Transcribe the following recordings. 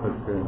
صفحة كام؟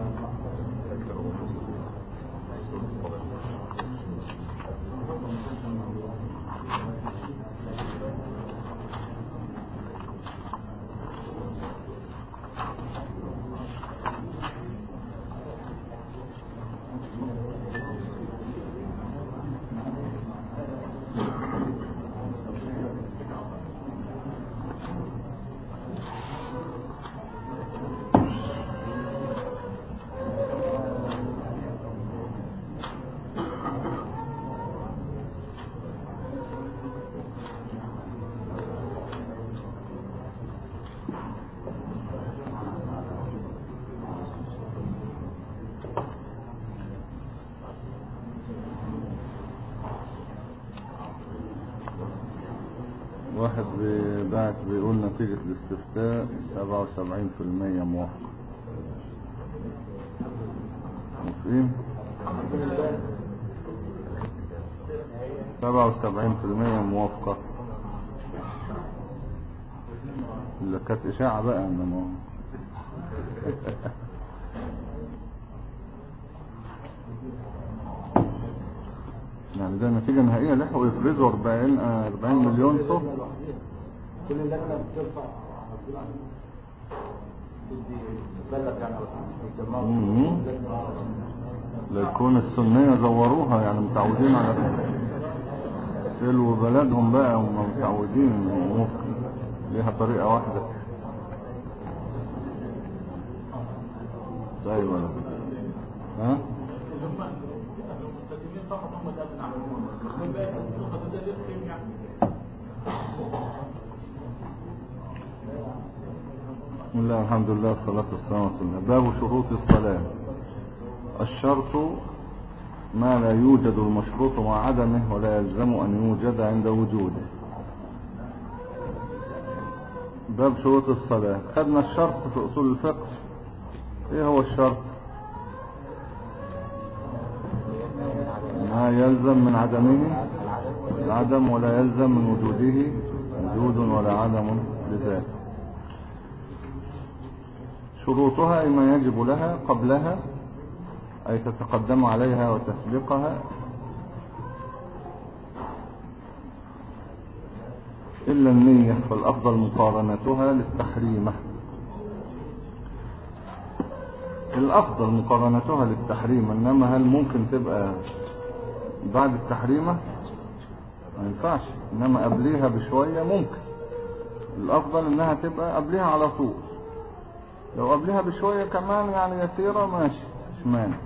واحد بعت بيقول نتيجة الاستفتاء 77% موافقة. موافقين؟ 77% موافقة. اللي كانت اشاعة بقى انما يعني ده نتيجة نهائية. لحقوا يفرزوا 40 مليون صوت. كل اللجنة بترفع تبلغ يعني ليكون السنية زوروها يعني متعودين على سلو بلدهم بقى، هم متعودين ممكن ليها طريقة واحدة. طيب ولا ها؟ بسم الله الحمد لله والصلاة والسلام على رسول الله. باب شروط الصلاة. الشرط ما لا يوجد المشروط مع عدمه ولا يلزم أن يوجد عند وجوده. باب شروط الصلاة. خدنا الشرط في أصول الفقه. ايه هو الشرط؟ ما يلزم من عدمه العدم ولا يلزم من وجوده وجود ولا عدم لذاته. شروطها ما يجب لها قبلها أي تتقدم عليها وتسبقها، إلا النية فالأفضل مقارنتها للتحريمة. الأفضل مقارنتها للتحريمة، إنما هل ممكن تبقى بعد التحريمة؟ ما ينفعش، إنما قبليها بشوية ممكن. الأفضل إنها تبقى قبليها على طول. لو قبلها بشوية كمان يعني يسيرة ماشي مش مانع.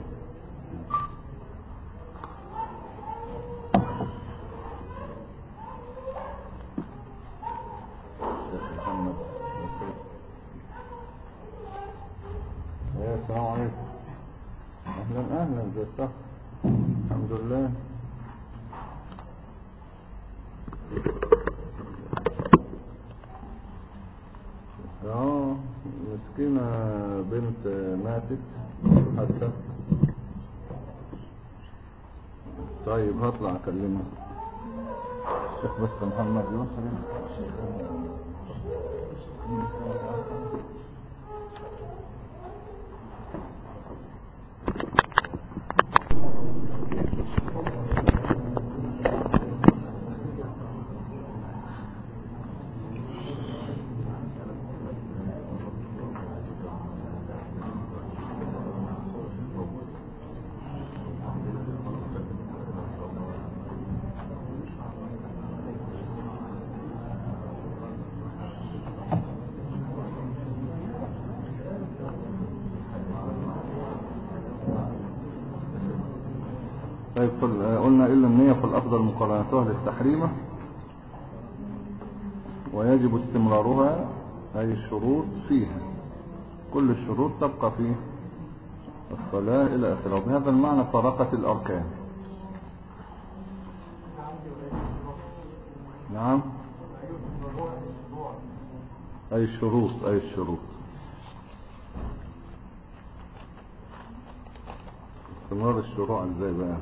السلام عليكم. اهلا اهلا زي الصح. الحمد لله. مسكينة بنت ماتت حتى. طيب هطلع اكلمها. الشيخ بس محمد يسري. طيب قلنا إلا النية فالأفضل مقارنتها للتحريمة، ويجب استمرارها أي الشروط فيها. كل الشروط تبقى في الصلاة إلى آخره. وبهذا المعنى فرقت الأركان. نعم أي الشروط أي الشروط. استمرار الشروع ازاي بقى؟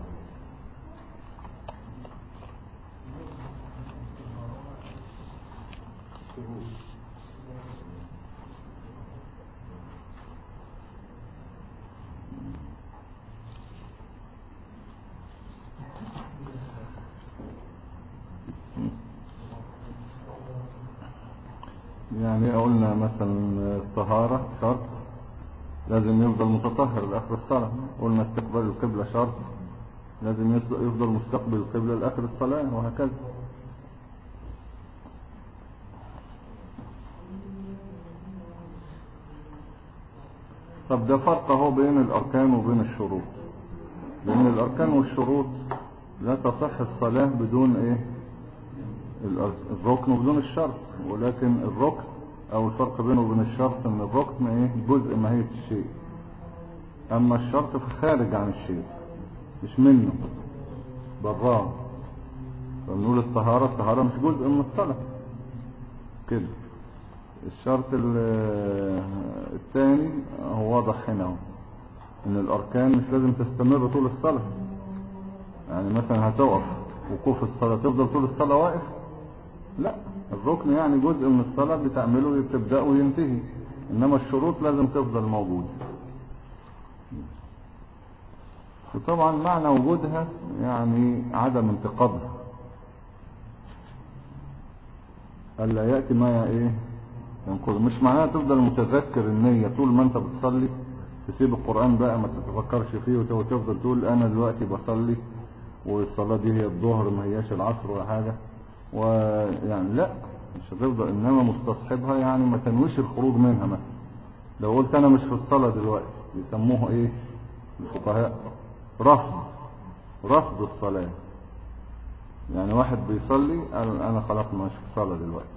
يعني قلنا مثلا الطهارة شرط لازم يفضل متطهر لآخر الصلاة. قلنا استقبال القبلة شرط لازم يفضل مستقبل القبلة لآخر الصلاة، وهكذا. طب ده فرق اهو بين الأركان وبين الشروط، لأن الأركان والشروط لا تصح الصلاة بدون ايه الركن وبدون الشرط، ولكن الركن او الفرق بينه وبين الشرط ان الركن ايه جزء ماهية الشيء، اما الشرط فخارج عن الشيء مش منه براه. فنقول الطهارة مش جزء من الصلاة كده. الشرط الثاني هو واضح هنا ان الاركان مش لازم تستمر طول الصلاة. يعني مثلا هتقف وقوف الصلاة تفضل طول الصلاة واقف؟ لا، الركن يعني جزء من الصلاة بتعمله بتبدأ وينتهي، انما الشروط لازم تفضل موجودة. وطبعا معنى وجودها يعني عدم انتقاضها، ألا يأتي ما ايه ينقض. مش معناها تفضل متذكر النية طول ما انت بتصلي، تسيب القرآن بقى ما تتفكرش فيه وتفضل تقول انا دلوقتي بصلي والصلاة دي هي الظهر ما هياش العصر ولا حاجة، ويعني لا مش هتفضل، انما مستصحبها يعني ما تنويش الخروج منها. مثلا لو قلت انا مش في الصلاة دلوقتي يسموه ايه الفقهاء رفض الصلاة. يعني واحد بيصلي قال انا خلاص مش في الصلاة دلوقتي،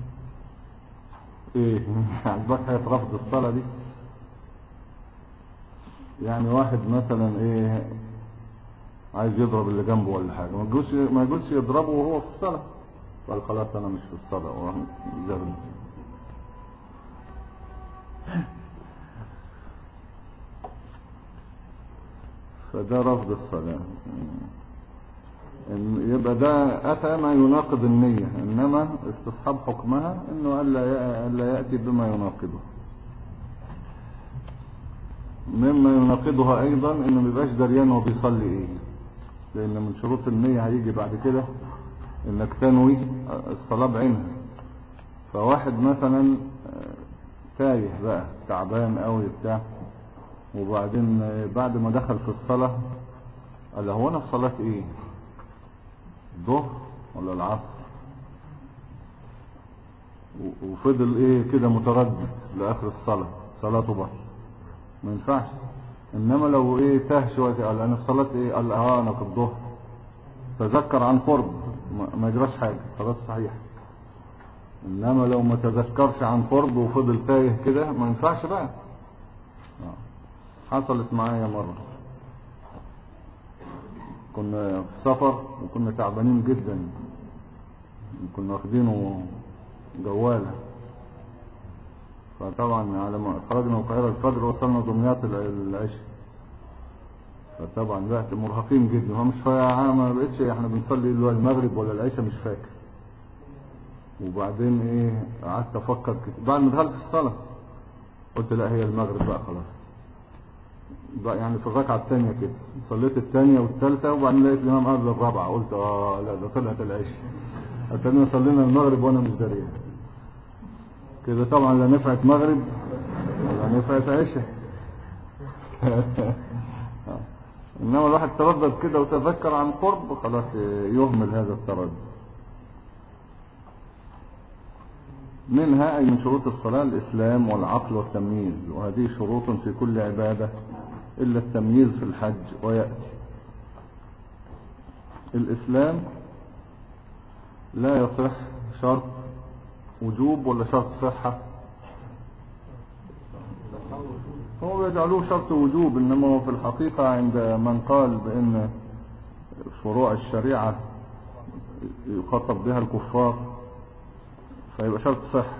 ايه عجبك حاجة رفض الصلاة دي؟ يعني واحد مثلا ايه عايز يضرب اللي جنبه ولا حاجة، ما يجوزش يضربه وهو في الصلاة، قال خلاص انا مش في الصلاة وراح يجرب. فده رفض الصلاة. يبقى ده أتى ما يناقض النية، إنما استصحاب حكمها إنه ألا يأتي بما يناقضه. مما يناقضها أيضا إنه ميبقاش دريان هو بيصلي إيه، لأن من شروط النية هيجي بعد كده إنك تنوي الصلاة بعينها. فواحد مثلا تايه بقى تعبان قوي بتاع، وبعدين بعد ما دخل في الصلاة قال هو أنا في صلاة إيه، الظهر ولا العصر؟ وفضل ايه كده متردد لاخر الصلاة، صلاته بطل ما ينفعش. انما لو ايه تاه شوية قال انا في صلاة ايه، قال انا في الظهر، تذكر عن قرب ما يجراش حاجة، صلاة صحيحة. انما لو ما تذكرش عن قرب وفضل تايه كده ما ينفعش بقى. حصلت معايا مرة كنا في سفر وكنا تعبانين جدا، كنا واخدينه جوالة، فطبعا على ما خرجنا من القاهرة الفجر وصلنا دمياط العشاء، فطبعا بقت مرهقين جدا. ما بقتش احنا بنصلي المغرب ولا العشاء مش فاكر. وبعدين ايه قعدت افكر كده بعد ما دخلت في الصلاة قلت لا هي المغرب بقى خلاص بقى، يعني في الركعة الثانية كده صليت الثانية والثالثة، وبعدين لقيت الإمام قبل الرابعة قلت لا ده طلعت العشاء، اتنين صلينا المغرب وانا مش دريان كده. طبعا لا نفعت مغرب ولا نفعت عشاء. انما الواحد تردد كده وتذكر عن قرب خلاص يهمل هذا التردد. منها أي من شروط الصلاة الإسلام والعقل والتمييز، وهذه شروط في كل عبادة إلا التمييز في الحج. ويأتي الإسلام لا يصح شرط وجوب ولا شرط صحة، هو يجعلوه شرط وجوب، إنما هو في الحقيقة عند من قال بأن فروع الشريعة يخاطب بها الكفار فيبقى شرط صحة.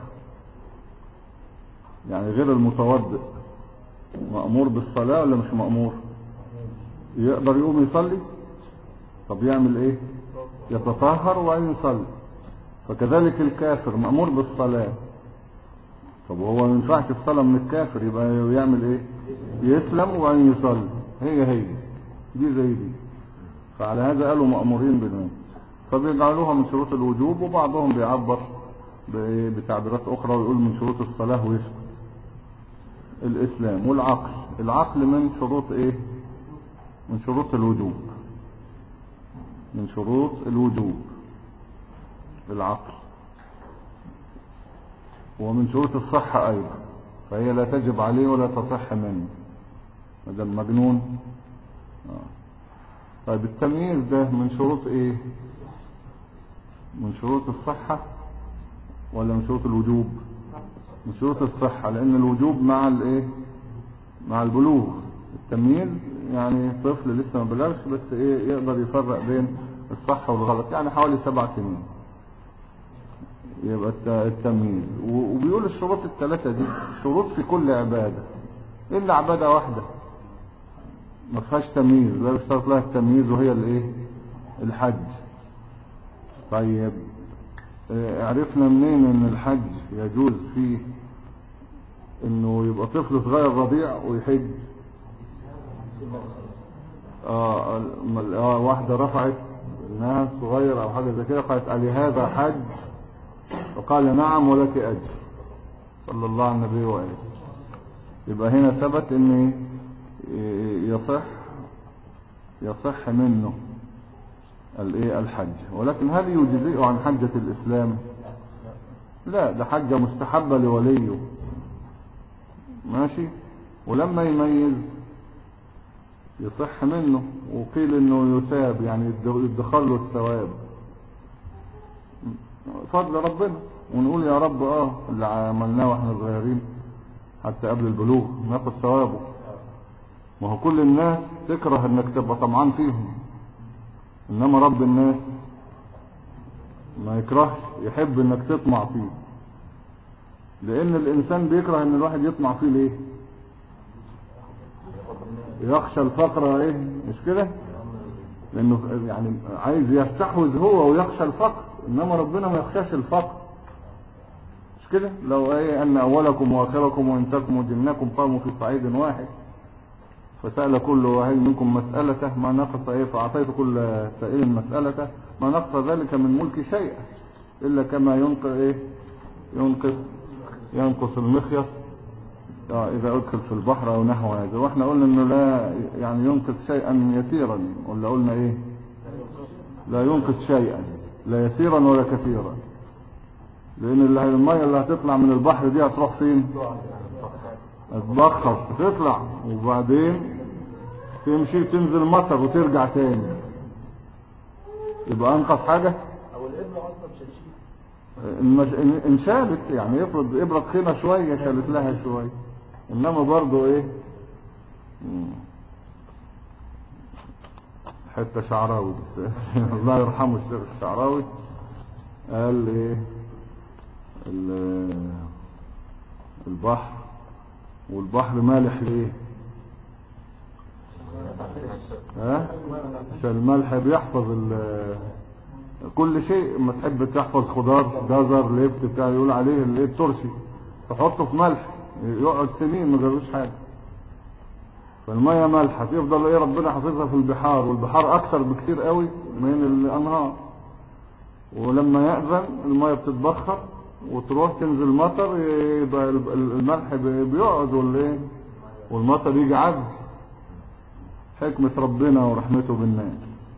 يعني غير المتوضئ مأمور بالصلاة ولا مش مأمور؟ يقدر يقوم يصلي؟ طب يعمل ايه؟ يتطهر وبعدين يصلي. فكذلك الكافر مأمور بالصلاة، طب هو ما ينفعش الصلاة من الكافر، يبقى يعمل ايه؟ يسلم وبعدين يصلي. هي دي زي دي. فعلى هذا قالوا مأمورين بالنوم، فبيجعلوها من شروط الوجوب، وبعضهم بيعبر بتعبيرات اخرى ويقول من شروط الصلاة ويسكت. الاسلام والعقل. العقل من شروط ايه؟ من شروط الوجوب. من شروط الوجوب العقل، ومن شروط الصحة ايضا، فهي لا تجب عليه ولا تصح منه هذا المجنون. طيب التمييز ده من شروط ايه؟ من شروط الصحة ولا من شروط الوجوب؟ من شروط الصحة، لان الوجوب مع الايه؟ مع البلوغ. التمييز يعني طفل لسه ما بلغش بس ايه يقدر يفرق بين الصح والغلط، يعني حوالي 7 سنين يبقى التمييز. وبيقول الشروط الثلاثة دي شروط في كل عبادة الا عبادة واحدة ما فيهاش تمييز، لا يشترط لها التمييز، وهي الايه؟ الحج. طيب عرفنا منين ان الحج يجوز فيه انه يبقى طفل صغير رضيع ويحج؟ واحدة رفعت انها صغير او حاجة زي كده قالت علي هذا حج، وقال نعم ولك اجر، صلى الله على النبي وآله. يبقى هنا ثبت ان يصح منه الايه؟ الحج. ولكن هل يجزئه عن حجة الاسلام؟ لا، ده حجة مستحبة لوليه، ماشي. ولما يميز يصح منه، وقيل انه يثاب يعني يدخل له الثواب، فضل ربنا. ونقول يا رب اللي عملناه واحنا صغيرين حتى قبل البلوغ ناخد ثوابه. ما هو كل الناس تكره انك تبقى طمعان فيهم، انما رب الناس ما يكرهش، يحب انك تطمع فيه. لان الانسان بيكره ان الواحد يطمع فيه ليه؟ يخشى الفقر ايه؟ مش كده؟ لانه يعني عايز يستحوذ هو ويخشى الفقر، انما ربنا ما يخشاش الفقر، مش كده؟ لو ان اولكم واخركم وانساكم وجنكم قاموا في صعيد واحد فسأل كل واحد منكم مسألته ما نقص فأعطيت كل سائل مسألته ما نقص ذلك من ملك شيئا إلا كما ينقص المخيط إذا أدخل في البحر أو نحو هذا. وإحنا قلنا إنه لا يعني ينقص شيئا يسيرا، ولا قلنا إيه؟ لا ينقص شيئا، لا يسيرا ولا كثيرا، لأن المية اللي هتطلع من البحر دي هتروح فين؟ هتبخر، تطلع وبعدين تمشي تنزل مطر وترجع تاني، يبقى أنقص حاجة؟ او الابره اصلا شالشيه ان شالت يعني افرض ابرة خيمة شوية شالت لها شوية، انما برضو ايه؟ حتى شعراوي الله يرحمه الشيخ الشعراوي قال ايه؟ البحر، والبحر مالح ليه؟ عشان الملح بيحفظ كل شيء. اما تحب تحفظ خضار جزر لبت بتاع يقول عليه الترشي، تحطه في ملح يقعد سنين ما جروش حاجه. فالميه مالحه تفضل ايه؟ ربنا حافظها في البحار، والبحار اكثر بكثير قوي من الانهار. ولما يأذن الميه بتتبخر وتروح تنزل مطر، يبقى الملح بيقعد والمطر يجي عذب. حكمة ربنا ورحمته بالناس.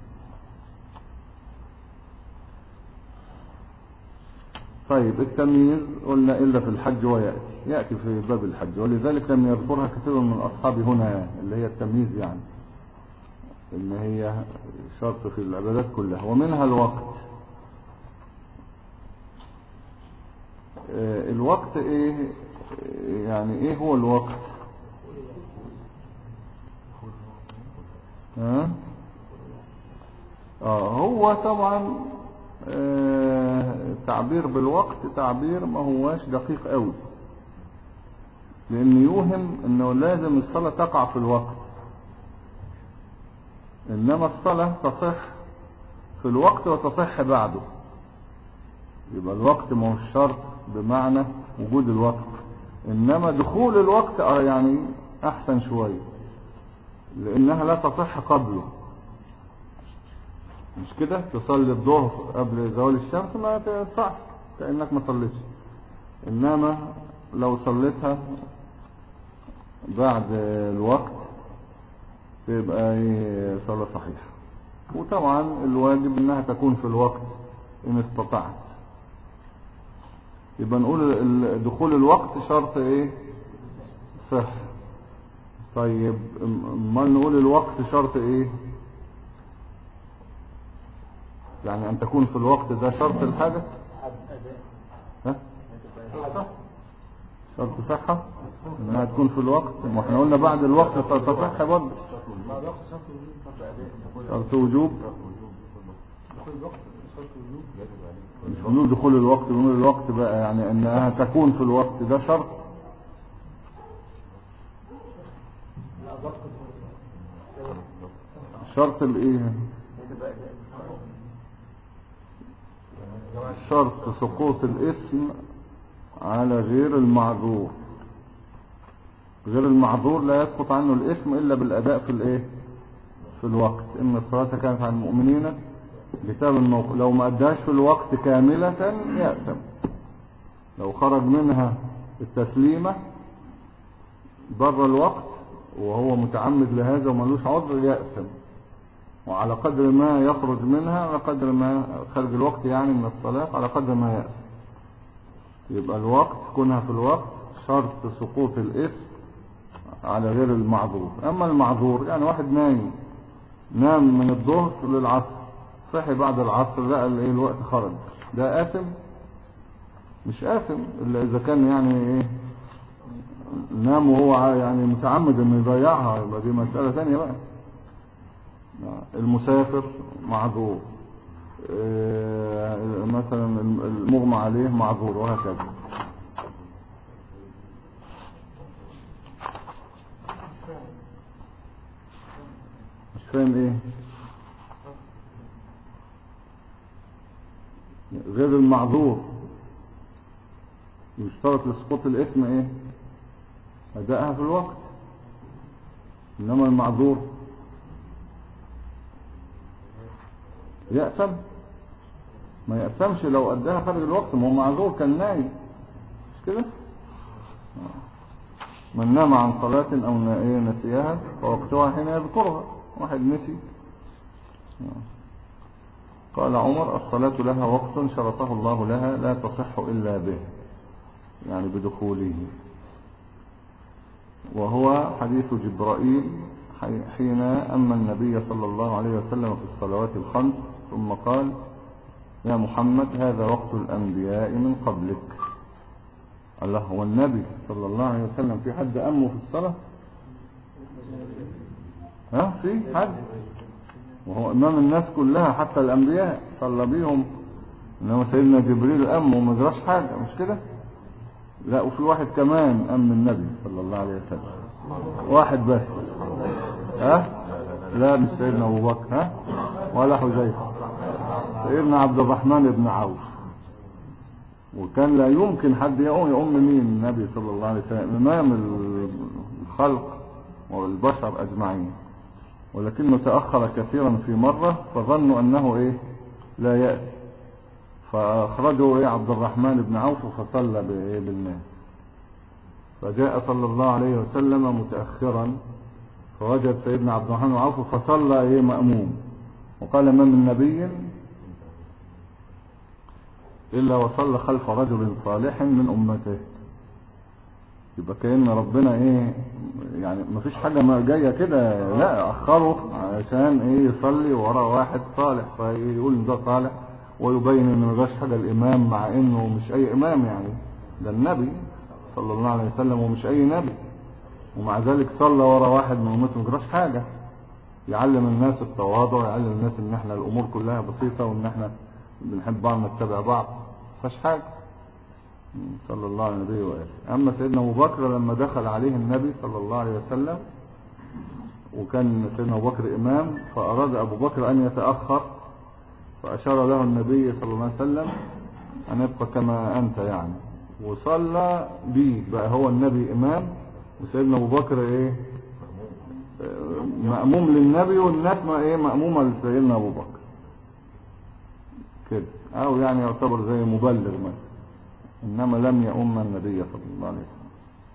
طيب التمييز قلنا إلا في الحج يأتي في باب الحج، ولذلك لم يذكرها كثير من الأصحاب هنا، اللي هي التمييز يعني إن هي شرط في العبادات كلها. ومنها الوقت. الوقت ايه يعني؟ ايه هو الوقت؟ هو طبعا تعبير بالوقت تعبير ما هواش دقيق قوي، لان يوهم انه لازم الصلاة تقع في الوقت، انما الصلاة تصح في الوقت وتصح بعده. يبقى الوقت ما هو الشرط بمعنى وجود الوقت، انما دخول الوقت يعني احسن شوية، لانها لا تصح قبله. مش كده؟ تصلي الظهر قبل زوال الشمس ما تنفعش، كأنك ما صليتش. انما لو صليتها بعد الوقت تبقى صلاة صحيحة. وطبعا الواجب انها تكون في الوقت ان استطعت. يبقى نقول دخول الوقت شرط ايه؟ صح. طيب ما نقول الوقت شرط ايه؟ يعني ان تكون في الوقت ده شرط الحدث. ها؟ شرط صحة انها تكون في الوقت. ما احنا قلنا بعد الوقت تصح برضه. شرط وجوب. مش بنقول دخول الوقت، بنقول الوقت بقى يعني انها تكون في الوقت ده شرط. شرط الايه؟ شرط سقوط الاسم على غير المعذور. غير المعذور لا يسقط عنه الاسم الا بالاداء في الايه؟ في الوقت. ان الصلاة كانت على المؤمنين كتاب الموقع. لو ما اداش في الوقت كاملة يأثم. لو خرج منها التسليمة بره الوقت وهو متعمد لهذا وملوش عذر يأثم. وعلى قدر ما يخرج منها على قدر ما خرج الوقت يعني من الصلاة على قدر ما يأثم. يبقى الوقت كونها في الوقت شرط سقوط الاسم على غير المعذور. اما المعذور يعني واحد نام من الظهر للعصر، صحي بعد العصر لقى الوقت خرج، ده آثم؟ مش آثم الا اذا كان يعني ايه نام وهو يعني متعمد انه يضيعها، يبقى دي مسألة ثانية بقى. المسافر معذور، مثلا المغمى عليه معذور، وهكذا. مش فاهم ايه؟ غير المعذور يشترط لسقوط الاسم ايه؟ ادائها في الوقت. انما المعذور يأثم؟ ما يأثمش لو اداها خارج الوقت، ما هو معذور كان نايم، مش كده؟ من نام عن صلاة او نسيها فوقتها حين يذكرها. واحد نسي. قال عمر الصلاة لها وقت شرطه الله لها لا تصح إلا به، يعني بدخوله. وهو حديث جبرائيل حين أما النبي صلى الله عليه وسلم في الصلوات الخمس ثم قال يا محمد هذا وقت الأنبياء من قبلك. الله، هو النبي صلى الله عليه وسلم في حد أمه في الصلاة؟ ها في حد؟ وهو إمام الناس كلها حتى الأنبياء صلى بيهم. إنما سيدنا جبريل أمه وما جراش حاجة، مش كده؟ لا، وفي واحد كمان أم النبي صلى الله عليه وسلم، واحد بس. ها؟ لا مش سيدنا أبو بكر، ها؟ ولا حذيفة، سيدنا عبد الرحمن بن عوف. وكان لا يمكن حد يؤم مين؟ النبي صلى الله عليه وسلم إمام الخلق والبشر أجمعين، ولكنه تأخر كثيرا في مرة فظنوا أنه إيه لا يأتي، فأخرجوا عبد الرحمن بن عوف فصلى بالناس. فجاء صلى الله عليه وسلم متأخرا فوجد سيدنا عبد الرحمن بن عوف فصلى مأموم، وقال ما من نبي إلا وصلى خلف رجل صالح من أمته. يبقى كأن ربنا يعني ما فيش حاجة ما جاية كده، لا أخره عشان يصلي وراء واحد صالح، فيقول ده صالح ويبين انه ما جاش حاجة الامام، مع انه مش اي امام، يعني ده النبي صلى الله عليه وسلم ومش اي نبي، ومع ذلك صلى وراء واحد من امته ما جراش حاجة. يعلم الناس التواضع، يعلم الناس ان احنا الامور كلها بسيطة وان احنا بنحب بعض نتبع بعض، ما فيش حاجة صلى الله عليه وآله. اما سيدنا ابو بكر لما دخل عليه النبي صلى الله عليه وسلم وكان سيدنا ابو بكر امام، فاراد ابو بكر ان يتأخر، فأشار له النبي صلى الله عليه وسلم أن يبقى كما أنت يعني، وصلى به بقى هو النبي إمام وسيدنا أبو بكر مأموم للنبي، والناس مأمومة لسيدنا أبو بكر كده، أو يعني يعتبر زي مبلغ مثلا. إنما لم يؤم النبي صلى الله عليه وسلم.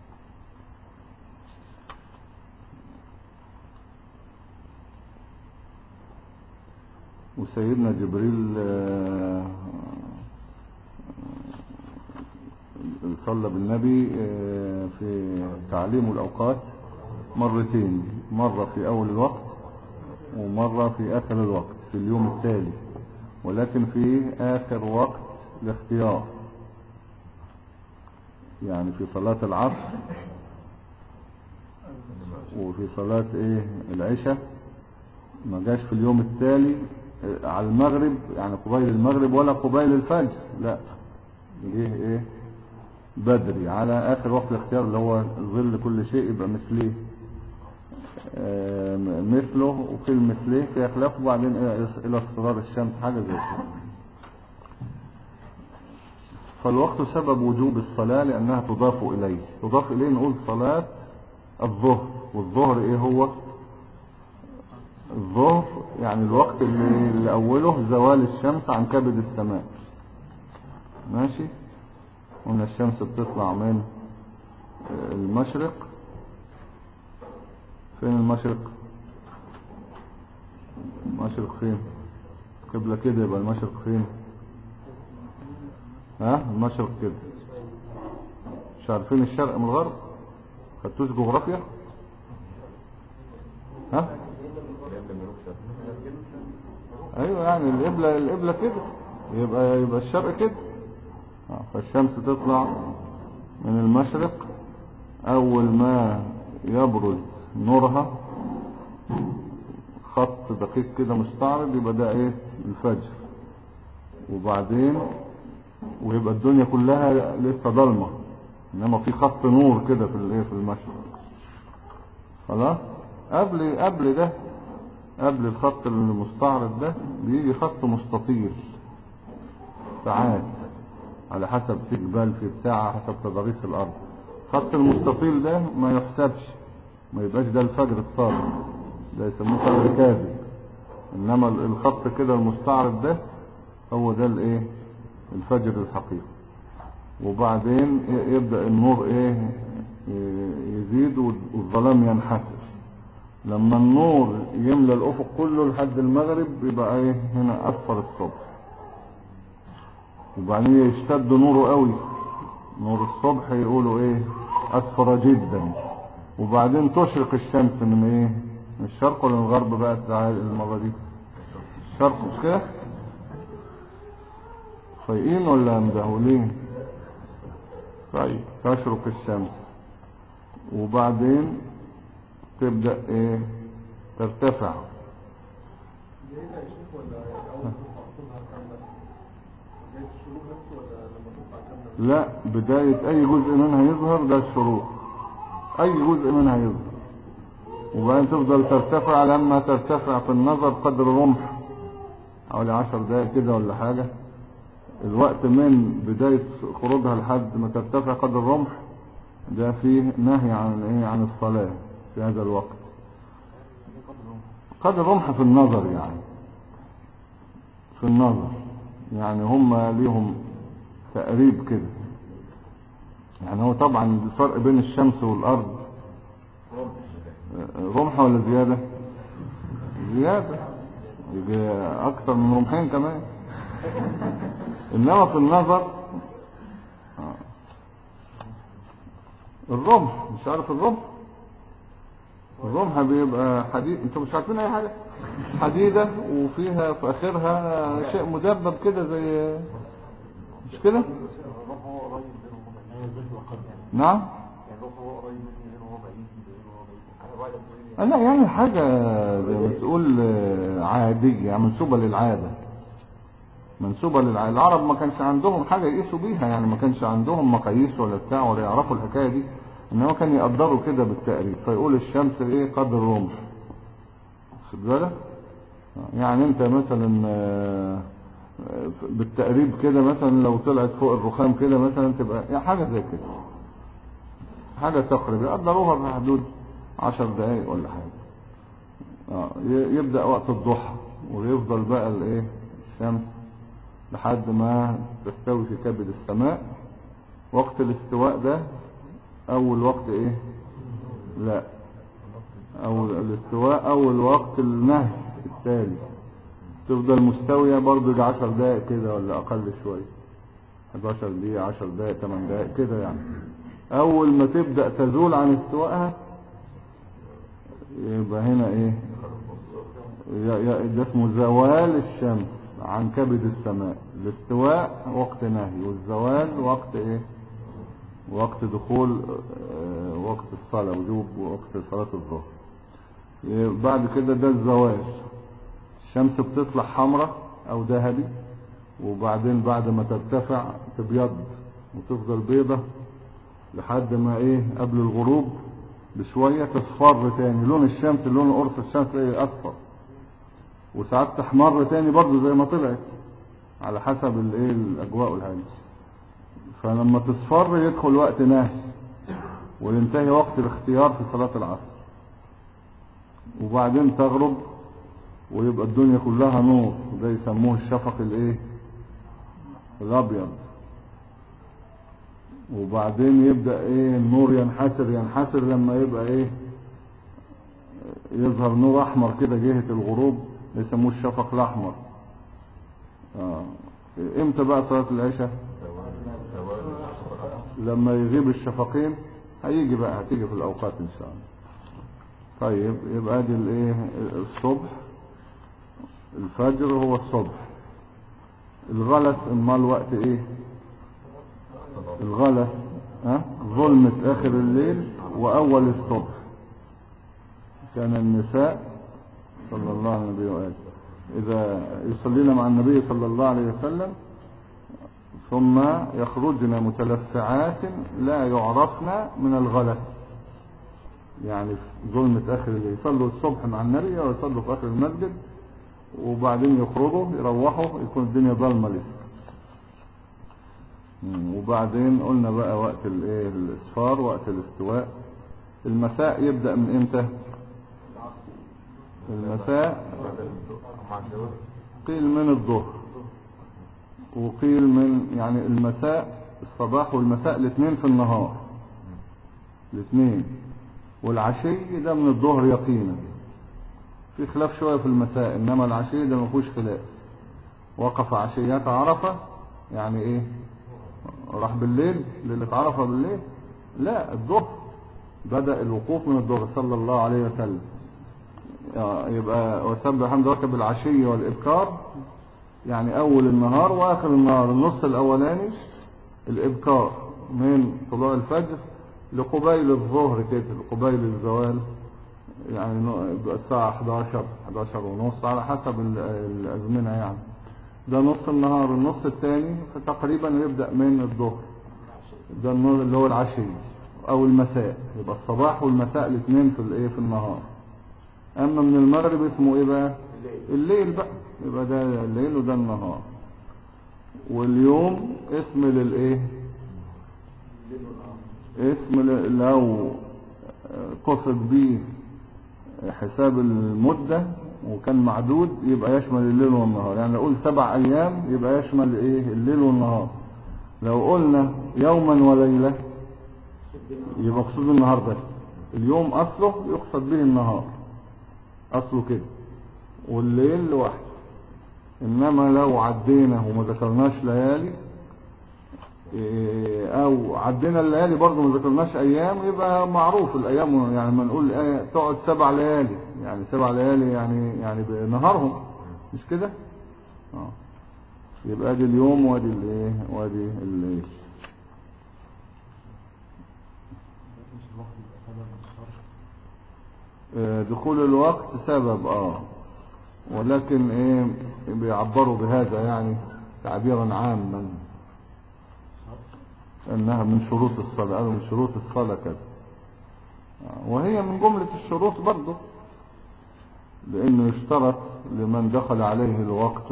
وسيدنا جبريل صلى بالنبي في تعليم الأوقات مرتين، مرة في أول الوقت ومرة في آخر الوقت في اليوم التالي، ولكن في آخر وقت الاختيار، يعني في صلاة العصر وفي صلاة العشاء. ما جاش في اليوم التالي على المغرب، يعني قبيل المغرب ولا قبيل الفجر، لا جه بدري على آخر وقت الاختيار اللي هو ظل كل شيء يبقى مثليه مثله، وفي المثليه في خلاف، وبعدين إلى اصفرار الشمس حاجة زي كده. فالوقت سبب وجوب الصلاة لأنها تضاف إليه. تضاف إليه نقول صلاة الظهر، والظهر هو الظهر يعني الوقت اللي أوله زوال الشمس عن كبد السماء. ماشي. وإن الشمس بتطلع من المشرق. فين المشرق؟ المشرق فين؟ قبلة كده، يبقى المشرق فين؟ المشرق كده. مش عارفين الشرق من الغرب؟ خدتوش جغرافيا؟ ايوه، يعني القبلة كده، يبقى الشرق كده. فالشمس تطلع من المشرق، اول ما يبرز نورها خط دقيق كده مستعرض يبقى ده الفجر. وبعدين ويبقى الدنيا كلها لسه ضلمه، انما في خط نور كده في المشرق. خلاص. قبل ده، قبل الخط المستعرض ده بيجي خط مستطيل ساعات على حسب في جبال في بتاع حسب تضاريس الارض. خط المستطيل ده ما يحسبش، ما يبقاش ده الفجر الصادق، ده يسموه فجر كاذب. انما الخط كده المستعرض ده هو ده الفجر الحقيقي. وبعدين يبدأ النور يزيد والظلام ينحسر. لما النور يملى الافق كله لحد المغرب يبقى هنا اصفر الصبح. وبعدين يشتد نوره قوي، نور الصبح يقولوا اصفر جدا. وبعدين تشرق الشمس من الشرق ولا من الغرب بقى المرة دي؟ الشرق، مش كده؟ فايقين ولا مدهولين؟ طيب، تشرق الشمس وبعدين تبدأ ترتفع. لا، بداية اي جزء منها يظهر ده الشروق، اي جزء منها يظهر. وبعدين تفضل ترتفع لما ترتفع في النظر قدر رمح، حوالي 10 دقائق كده ولا حاجة. الوقت من بداية خروجها لحد ما ترتفع قدر رمح ده فيه نهي عن الصلاة في هذا الوقت. قدر رمح في النظر، يعني في النظر، يعني هم ليهم تقريب كده. يعني هو طبعا الفرق بين الشمس والارض رمح ولا زيادة؟ زيادة، يجي اكتر من رمحين كمان. انما في النظر الرمح، مش عارف الرمح بيبقى حديد. انتوا مش عارفين اي حاجة؟ حديدة وفيها في اخرها شيء مدبب كده، زي مش كده؟ نعم. لا، يعني حاجة زي ما تقول عادية، يعني منسوبة للعادة. العرب ما كانش عندهم حاجة يقيسوا بيها، يعني ما كانش عندهم مقاييس ولا بتاع ولا يعرفوا الحكاية دي، انما كان يقدروا كده بالتقريب. فيقول الشمس قدر رمح، خد بالك؟ يعني انت مثلا بالتقريب كده، مثلا لو طلعت فوق الرخام كده مثلا تبقى يعني حاجة زي كده، حاجة تقريبا يقدروها في حدود 10 دقائق ولا حاجة. يبدأ وقت الضحى ويفضل بقى الشمس لحد ما تستوي في كبد السماء. وقت الاستواء ده اول وقت ايه؟ لا، اول الاستواء اول وقت النهي التالي، تفضل مستوية برضو ل 10 دقائق كده ولا اقل شوية، 11 دقيقة 10 دقائق 8 دقائق كده يعني. اول ما تبدأ تزول عن استوائها يبقى هنا ايه؟ ده اسمه زوال الشمس عن كبد السماء. الاستواء وقت نهي، والزوال وقت ايه؟ وقت دخول وقت الصلاة، وجوب وقت صلاة الظهر. بعد كده ده الزوال، الشمس بتطلع حمراء او ذهبي، وبعدين بعد ما ترتفع تبيض وتفضل بيضة لحد ما ايه؟ قبل الغروب بشوية تصفر تاني، لون الشمس لون قرص الشمس ايه؟ اصفر، وساعات تحمر تاني برضو زي ما طلعت على حسب الايه؟ الاجواء والهواء. فلما تصفر يدخل وقت نهي، وينتهي وقت الاختيار في صلاة العصر، وبعدين تغرب ويبقى الدنيا كلها نور، ده يسموه الشفق الايه؟ الابيض. وبعدين يبدأ ايه؟ النور ينحسر لما يبقى ايه؟ يظهر نور احمر كده جهة الغروب، يسموه الشفق الاحمر. امتى بقى صلاة العشاء؟ لما يغيب الشفقين، هتيجي في الاوقات ان شاء الله. طيب يبقى دي الايه؟ الصبح، الفجر هو الصبح. الغلس امال وقت ايه؟ الغلس ظلمة اخر الليل واول الصبح. كان النساء صلى الله عليه وآله اذا يصلين مع النبي صلى الله عليه وسلم ثم يخرجن متلفعات لا يعرفن من الغلس، يعني في ظلمة اخر الليل يصلوا الصبح مع النبي ويصلوا في اخر المسجد، وبعدين يخرجوا يروحوا يكون الدنيا ظلمة لسه. وبعدين قلنا بقى وقت الايه؟ الاصفار، وقت الاستواء. المساء يبدأ من امتى؟ المساء قيل من الظهر، وقيل من يعني المساء الصباح والمساء الاثنين في النهار، الاثنين. والعشي ده من الظهر يقينا، في خلاف شوية في المساء، انما العشي ده ما فيهوش خلاف. وقف عشيات عرفة يعني ايه؟ راح بالليل، ليلة عرفة بالليل؟ لا، الظهر بدأ الوقوف من الظهر صلى الله عليه وسلم. يبقى وسبح حمد ركب العشي والإبكار، يعني أول النهار وآخر النهار. النص الأولاني الإبكار من طلوع الفجر لقبيل الظهر كده، لقبيل الزوال، يعني الساعة 11 ونص على حسب الأزمنة يعني. ده نص النهار. النص الثاني فتقريبا يبدأ من الظهر، ده النور اللي هو العشي او المساء. يبقى الصباح والمساء الاثنين في الايه؟ في النهار. اما من المغرب اسمه ايه بقى؟ الليل بقى، يبقى ده الليل وده النهار. واليوم اسم للايه؟ اسم لو قصد به حساب المدة وكان معدود يبقى يشمل الليل والنهار. يعني لو قلت 7 ايام يبقى يشمل ايه؟ الليل والنهار. لو قلنا يوما وليلة يبقى مقصود النهار بس. اليوم اصله يقصد به النهار اصله كده، والليل لوحده. انما لو عدينا وما ذكرناش ليالي او عدينا الليالي برضه ما ذكرناش ايام، يبقى معروف الايام. يعني ما نقول تقعد 7 ليالي، يعني 7 ليالي يعني بنهارهم، مش كده؟ يبقى ادي اليوم وادي الايه؟ وادي الليل. دخول الوقت سبب ولكن ايه؟ بيعبروا بهذا يعني تعبيرا عاما انها من شروط الصلاة، قالوا من شروط الصلاة كذا، وهي من جملة الشروط برضه، لانه يشترط لمن دخل عليه الوقت،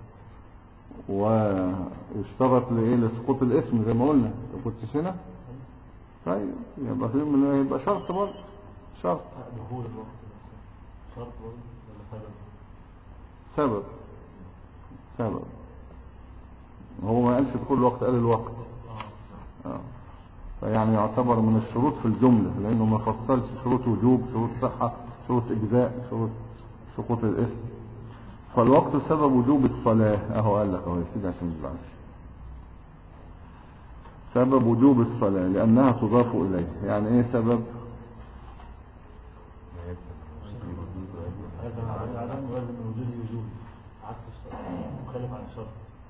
ويشترط لايه؟ لسقوط الاسم زي ما قلنا. لو كنتش هنا طيب يبقى في يبقى شرط برضه، شرط. دخول الوقت شرط ولا سبب؟ سبب. هو ما قالش دخول الوقت، قال الوقت. فيعني يعتبر من الشروط في الجملة، لأنه ما فصلش شروط وجوب، شروط صحة، شروط إجزاء، شروط سقوط الاسم. فالوقت سبب وجوب الصلاة، اهو قال لك اهو يا سيدي عشان متزعلش. سبب وجوب الصلاة لأنها تضاف إليه. يعني ايه سبب؟ هذا عدم ولازم من وجود وجود عكس الشرط، مختلف عن الشرط.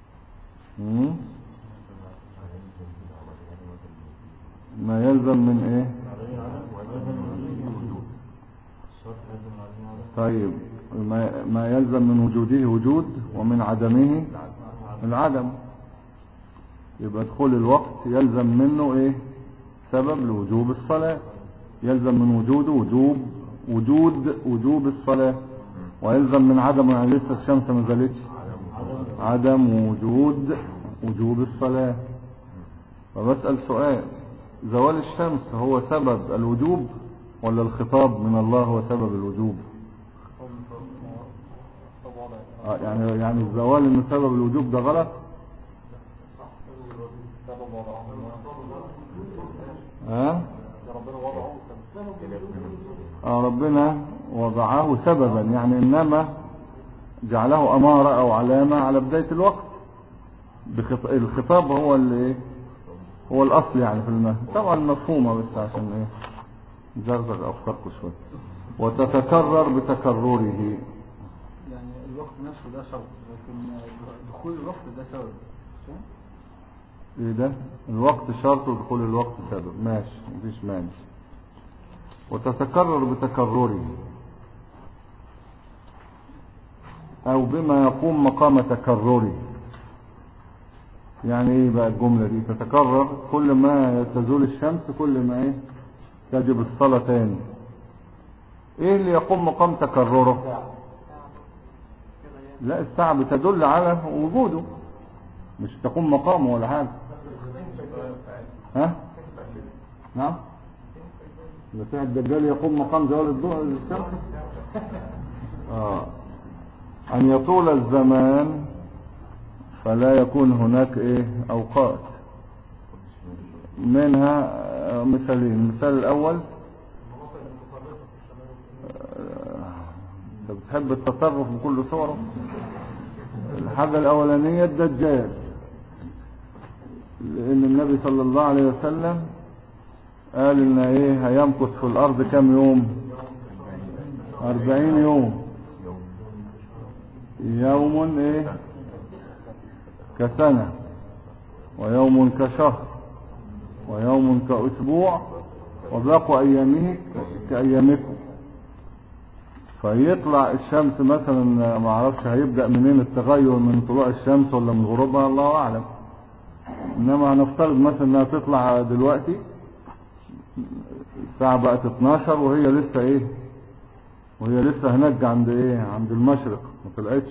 ما يلزم من ايه؟ طيب ما يلزم من وجوده وجود ومن عدمه العدم. يبقى دخول الوقت يلزم منه ايه؟ سبب لوجوب الصلاة. يلزم من وجوده وجوب الصلاة، ويلزم من عدمه يعني لسه الشمس ما زالتش عدم وجوب الصلاة. فبسأل سؤال، زوال الشمس هو سبب الوجوب ولا الخطاب من الله هو سبب الوجوب؟ يعني الزوال انه سبب الوجوب ده غلط؟ ربنا وضعه سببا، يعني انما جعله امارة او علامة على بداية الوقت. الخطاب هو اللي هو الاصل يعني في المهد. طبعا مفهومة بس عشان ايه نزغزغ افكاركم شوية. وتتكرر بتكرره، يعني الوقت نفسه ده شرط، لكن دخول الوقت ده سبب. ايه ده؟ الوقت شرط ودخول الوقت سبب، ماشي مفيش مانع. وتتكرر بتكرره او بما يقوم مقام تكرره. يعني ايه بقى الجملة دي؟ تتكرر كل ما تزول الشمس كل ما ايه تجب الصلاة تاني. ايه اللي يقوم مقام تكرره؟ لا، الساعة بتدل على وجوده، مش تقوم مقامه ولا حاجة. نعم، المسيح الدجال يقوم مقام زوال الضوء الشمس. ان يطول الزمان فلا يكون هناك ايه اوقات. منها مثالين. المثال الاول، انت بتحب التصرف بكل صوره. الحاجة الاولانية الدجال، لان النبي صلى الله عليه وسلم قال ان ايه هيمكث في الارض كم يوم؟ 40 يوم. يوم ايه كسنة، ويوم كشهر، ويوم كأسبوع، وباقوا ايامه كايامكم. فيطلع الشمس مثلا ما اعرفش هيبدأ منين التغير، من طلوع الشمس ولا من غروبها، الله اعلم. انما هنفترض مثلا انها تطلع دلوقتي الساعة بقت 12 وهي لسه هناك عند عند المشرق ما طلعتش.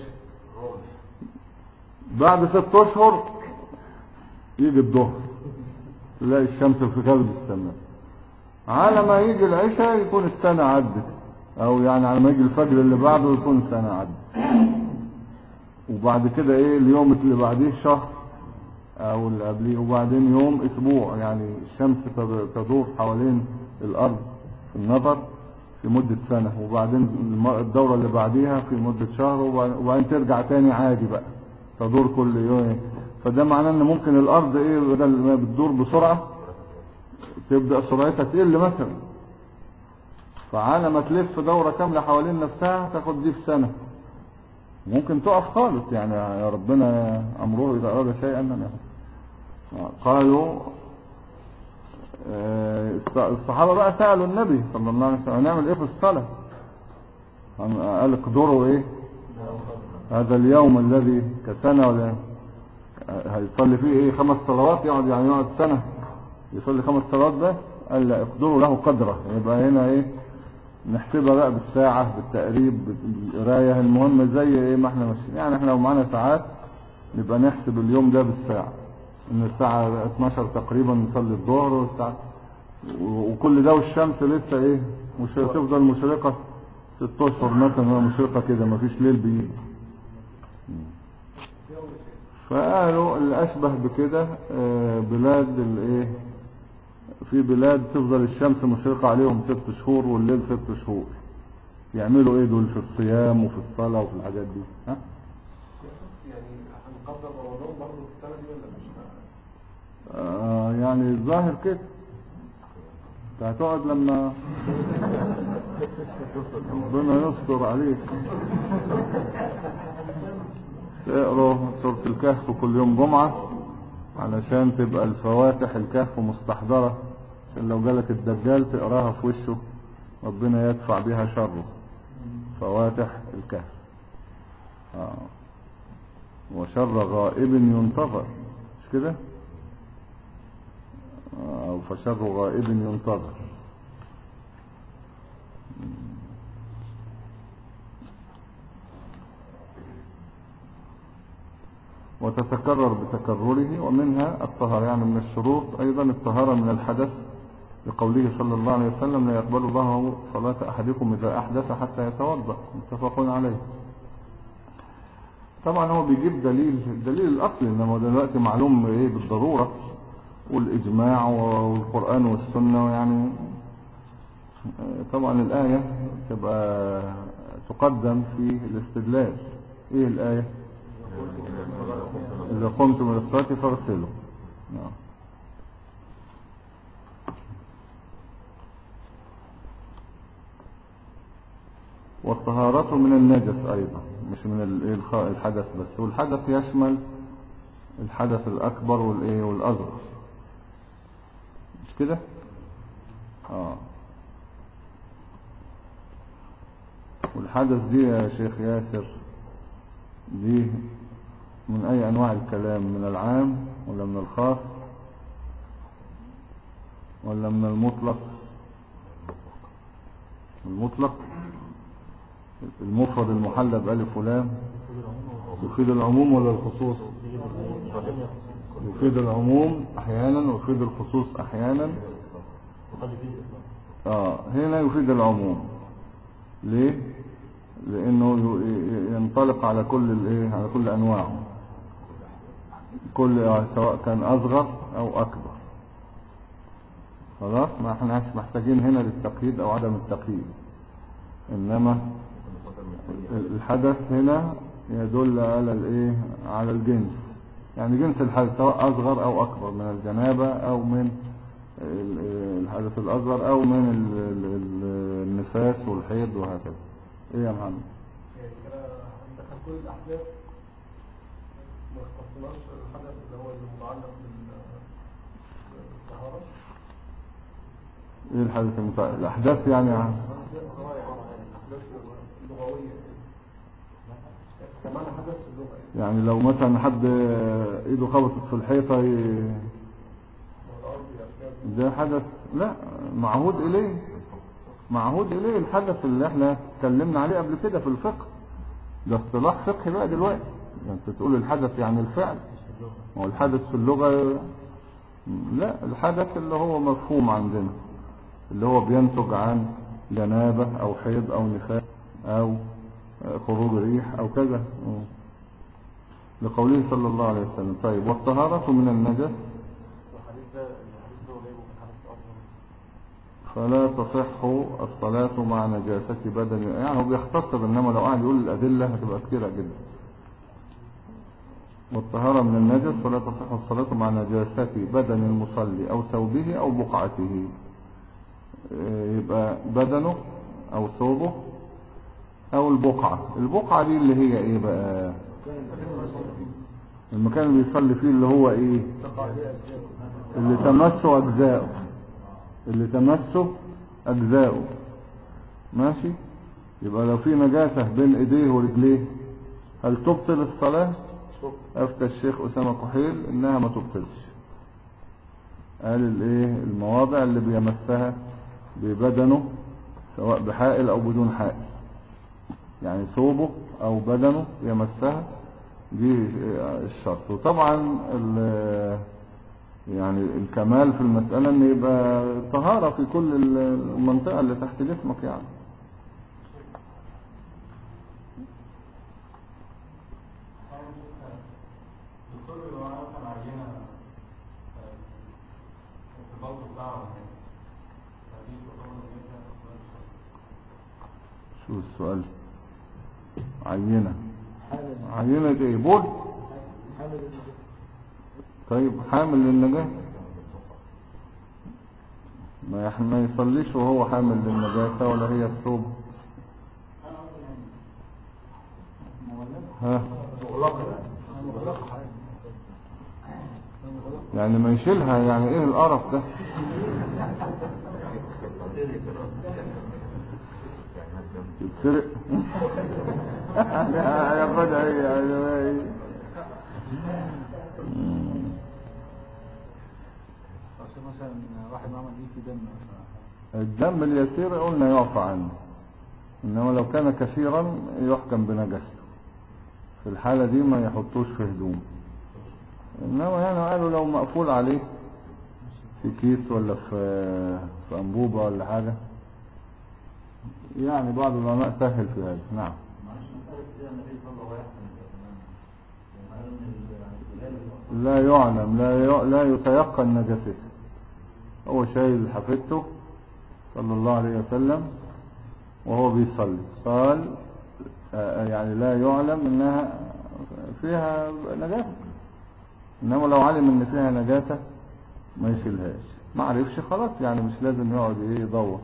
بعد 6 اشهر يجي الظهر تلاقي الشمس في غرب السماء. على ما يجي العشاء يكون السنة عدت، او يعني على ما يجي الفجر اللي بعده يكون السنة عدت. وبعد كده اليوم اللي بعديه شهر او اللي قبليه، وبعدين يوم اسبوع. يعني الشمس تدور حوالين الارض في النظر في مدة سنة، وبعدين الدورة اللي بعديها في مدة شهر، وبعدين ترجع تاني عادي بقى تدور كل يوم. فده معناه ان ممكن الارض بدل ما بتدور بسرعة تبدأ سرعتها تقل مثلا. فعلى ما تلف دورة كاملة حوالين نفسها تاخد دي في سنة. ممكن تقف خالص، يعني يا ربنا امره اذا اراد شيئا ان يحصل. قالوا الصحابة بقى سألوا النبي صلى الله عليه وسلم هنعمل ايه في الصلاة؟ قال اقدروا هذا اليوم الذي كسنة، ولا هيصلي فيه 5 صلوات، يقعد سنة يصلي 5 صلوات ده. قال لا، اقدروا له قدره. يبقى هنا نحسبها بقى بالساعة بالتقريب بالقراية. المهم زي ما احنا ماشيين، يعني احنا لو معانا ساعات نبقى نحسب اليوم ده بالساعة. ان الساعة 12 تقريبا نصلي الظهر، والساعة وكل ده والشمس لسه مش هتفضل مشرقة 6 اشهر مثلا مشرقة كده، مفيش ليل بيجي. فقالوا اللي اشبه بكده بلاد في بلاد تفضل الشمس مشرقة عليهم 6 شهور والليل 6 شهور، يعملوا ايه دول في الصيام وفي الصلاة وفي الحاجات دي؟ ها؟ يعني هنقدر رمضان برضه في السنة دي ولا مش؟ يعني الظاهر كده. انت هتقعد لما ربنا يستر عليك تقروا سورة الكهف كل يوم جمعة علشان تبقى الفواتح الكهف مستحضرة، عشان لو جالك الدجال تقراها في وشه ربنا يدفع بها شره. فواتح الكهف. وشر غائب ينتظر، مش كده؟ أو فشر غائب ينتظر. وتتكرر بتكرره، ومنها الطهارة، يعني من الشروط أيضا الطهارة من الحدث، لقوله صلى الله عليه وسلم لا يقبل الله صلاة أحدكم إذا أحدث حتى يتوضأ، متفق عليه. طبعا هو بيجيب الدليل الأصلي، إنما دلوقتي معلوم إيه بالضرورة، والإجماع والقرآن والسنة، يعني طبعا الآية تبقى تقدم في الاستدلال. إيه الآية؟ إذا قمتم من الصلاة فاغسلوا. والطهارة من النجس أيضا، مش من الحدث بس، والحدث يشمل الحدث الأكبر والأصغر، مش كده؟ والحدث دي يا شيخ ياسر دي من أي أنواع الكلام؟ من العام ولا من الخاص ولا من المطلق؟ المطلق المفرد المحلى بألف ولام يفيد العموم ولا الخصوص؟ يفيد العموم أحيانا ويفيد الخصوص أحيانا. هنا يفيد العموم. ليه؟ لأنه ينطلق على على كل أنواعه، سواء كان أصغر أو أكبر. خلاص، ما احناش محتاجين هنا للتقييد أو عدم التقييد، إنما الحدث هنا يدل على الجنس، يعني جنس الحدث سواء أصغر أو أكبر، من الجنابة أو من الحدث الأصغر أو من النفاس والحيض وهكذا. إيه يا محمد؟ يعني كده هندخل كل الأحداث، ما اختصناش الحدث اللي هو المتعلق بالطهارة. ايه الحدث المتعلق؟ الأحداث يعني الأحداث اللغوية كمان حدث اللغة، يعني لو مثلا حد ايده خبطت في الحيطة ده حدث؟ لا، معهود إليه الحدث اللي احنا اتكلمنا عليه قبل كده في الفقه، ده اصطلاح فقهي بقى دلوقتي. يعني انت تقول الحدث يعني الفعل، ما هو الحدث في اللغة لا، الحدث اللي هو مفهوم عندنا، اللي هو بينتج عن جنابة او حيض او نفاس او خروج ريح او كذا، لقوله صلى الله عليه وسلم. طيب، والطهارة من النجس فلا تصح الصلاة مع نجاسة بدن، يعني هو بيختصر، انما لو قاعد يقول الادلة هتبقى كثيرة جدا. والطهارة من النجس فلا تصح الصلاة مع نجاسة بدن المصلي او ثوبه او بقعته. يبقى بدنه او ثوبه او البقعة دي اللي هي ايه بقى؟ المكان اللي بيصلي فيه، اللي هو ايه؟ اللي تمسه اجزاؤه. ماشي. يبقى لو في نجاسة بين ايديه ورجليه هل تبطل الصلاة؟ افتى الشيخ اسامة كحيل انها ما تبطلش. قال المواضع اللي بيمسها ببدنه سواء بحائل او بدون حائل، يعني ثوبه او بدنه يمسها، دي الشرط. وطبعا يعني الكمال في المسألة ان يبقى طهارة في كل المنطقة اللي تحت جسمك يعني. شو السؤال؟ عينة ايه؟ بول؟ طيب حامل للنجاة، ما يصليش وهو حامل للنجاسة ولا هي الثوب؟ ها يعني ما يشيلها، يعني ايه القرف ده؟ يتسرق ياخدها هي يعني. مثلا واحد عمل ايه في دم مثلا، الدم اليسير قلنا يعفى عنه، انما لو كان كثيرا يحكم بنجاسته، في الحالة دي ما يحطوش في هدوم. انما يعني قالوا لو مقفول عليه في كيس ولا في انبوبة ولا حاجة، يعني بعض العلماء سهل في هذا. نعم. لا يعلم، لا يتيقن نجاسته، هو شايل حفيدته صلى الله عليه وسلم وهو بيصلي، قال يعني لا يعلم انها فيها نجاسة، انما لو علم ان فيها نجاسة ما يشيلهاش، ما عرفش خلاص يعني مش لازم يقعد يدور.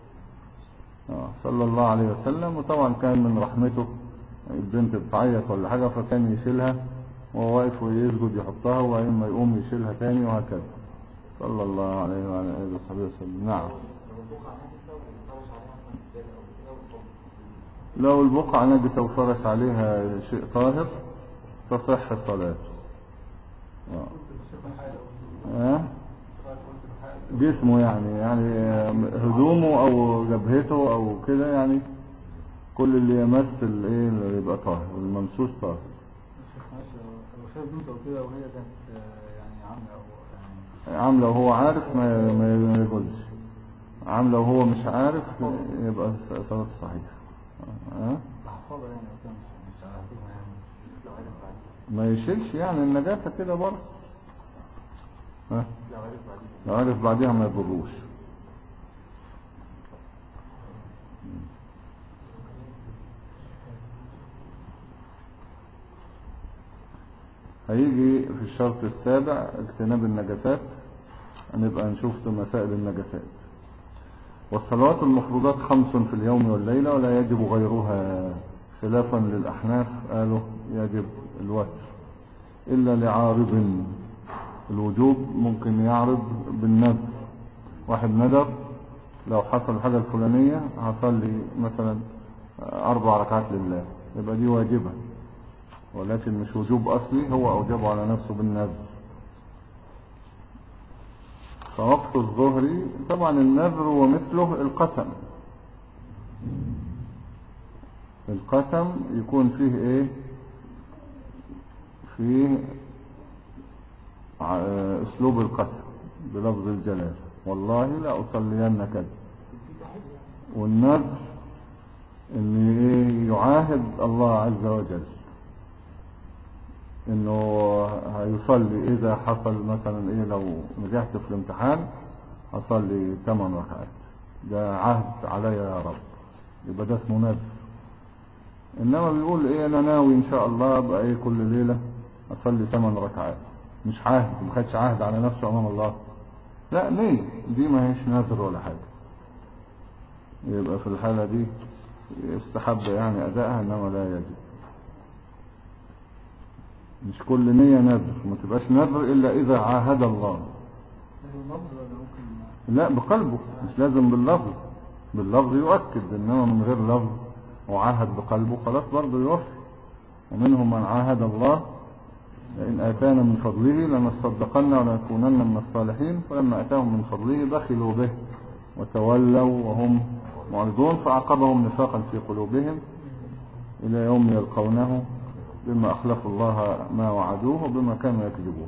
صلى الله عليه وسلم. وطبعا كان من رحمته البنت بتعيط ولا حاجة فكان يشيلها وهو واقف ويسجد يحطها، وإما يقوم يشيلها تاني وهكذا صلى الله عليه وعلى آله وصحبه وسلم. نعم. لو البقعة نجسة وفرش عليها شيء طاهر تصح الصلاة. جسمه يعني هدومه او جبهته او كده، يعني كل اللي يمس الايه اللي يبقى طاهر، الممسوس طاهر. لو شايف بنت او كده وهي كانت يعني عامله وهو عارف ما يجوزش، عامله وهو مش عارف يبقى صلاة صحيحة. تحفظها يعني او كده مش عارفها يعني ما يشيلش يعني النجاسة كده برضه. لو عارف بعدها ما يضروش. هيجي في الشرط السابع اجتناب النجاسات، هنبقى نشوف مسائل النجاسات. والصلوات المفروضات 5 في اليوم والليلة ولا يجب غيرها، خلافا للأحناف قالوا يجب الوتر إلا لعارض. الوجوب ممكن يعرض بالنذر، واحد نذر لو حصل الحاجة الفلانية هصلي مثلا 4 ركعات لله، يبقى دي واجبة، ولكن مش وجوب أصلي، هو أوجبه على نفسه بالنذر. فوقت الظهر طبعا النذر ومثله القسم، القسم يكون فيه ايه؟ فيه اسلوب القسم بلفظ الجلال، والله لا اصلين كذا. والنذر ان ايه؟ يعاهد الله عز وجل انه هيصلي اذا حصل مثلا ايه، لو نجحت في الامتحان هصلي 8 ركعات، ده عهد علي يا رب، يبقى ده اسمه نذر. انما بيقول ايه؟ انا ناوي ان شاء الله ابقى ايه كل ليلة اصلي 8 ركعات، مش عهد، ما خدش عهد على نفسه امام الله، لا نية دي ما هيش نذر ولا حاجة. يبقى في الحالة دي يستحب يعني ادائها، انما لا يجب. مش كل نية نذر، ما تبقاش نذر الا اذا عاهد الله. لا بقلبه، مش لازم باللفظ، باللفظ يؤكد، انما من غير لفظ وعاهد بقلبه خلاص برضه يوفي. ومنهم من عاهد الله لئن آتانا من فضله لنصدقن ولنكونن من الصالحين، فلما أتاهم من فضله بخلوا به وتولوا وهم معرضون، فعقبهم نفاقا في قلوبهم إلى يوم يلقونه بما أخلفوا الله ما وعدوه وبما كانوا يكذبون.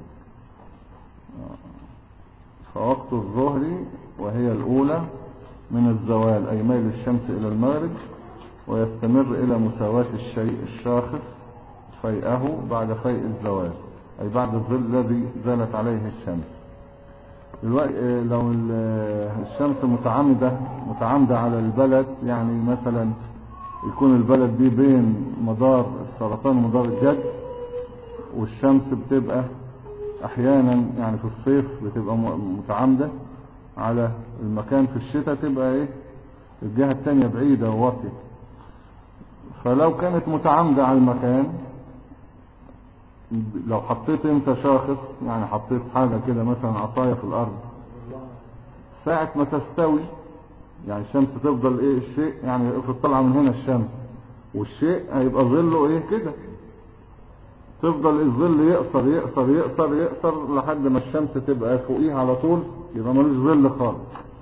فوقت الظهر وهي الأولى من الزوال، أي ميل الشمس إلى المغرب، ويستمر إلى مساواة الشيء الشاخص فيئه بعد فيء الزوال، أي بعد الظل الذي زالت عليه الشمس. دلوقتي لو الشمس متعامدة على البلد، يعني مثلا يكون البلد دي بين مدار السرطان ومدار الجد، والشمس بتبقى احيانا يعني في الصيف بتبقى متعامدة على المكان، في الشتاء تبقى ايه الجهة التانية بعيدة وواطية. فلو كانت متعامدة على المكان، لو حطيت انت شاخص، يعني حطيت حاجة كده مثلا عصاية في الارض، ساعة ما تستوي يعني الشمس تفضل ايه الشيء، يعني افرض طالعة من هنا الشمس والشيء هيبقى ظله ايه كده، تفضل الظل يقصر يقصر يقصر يقصر لحد ما الشمس تبقى فوقيه على طول، يبقى ملوش ظل خالص.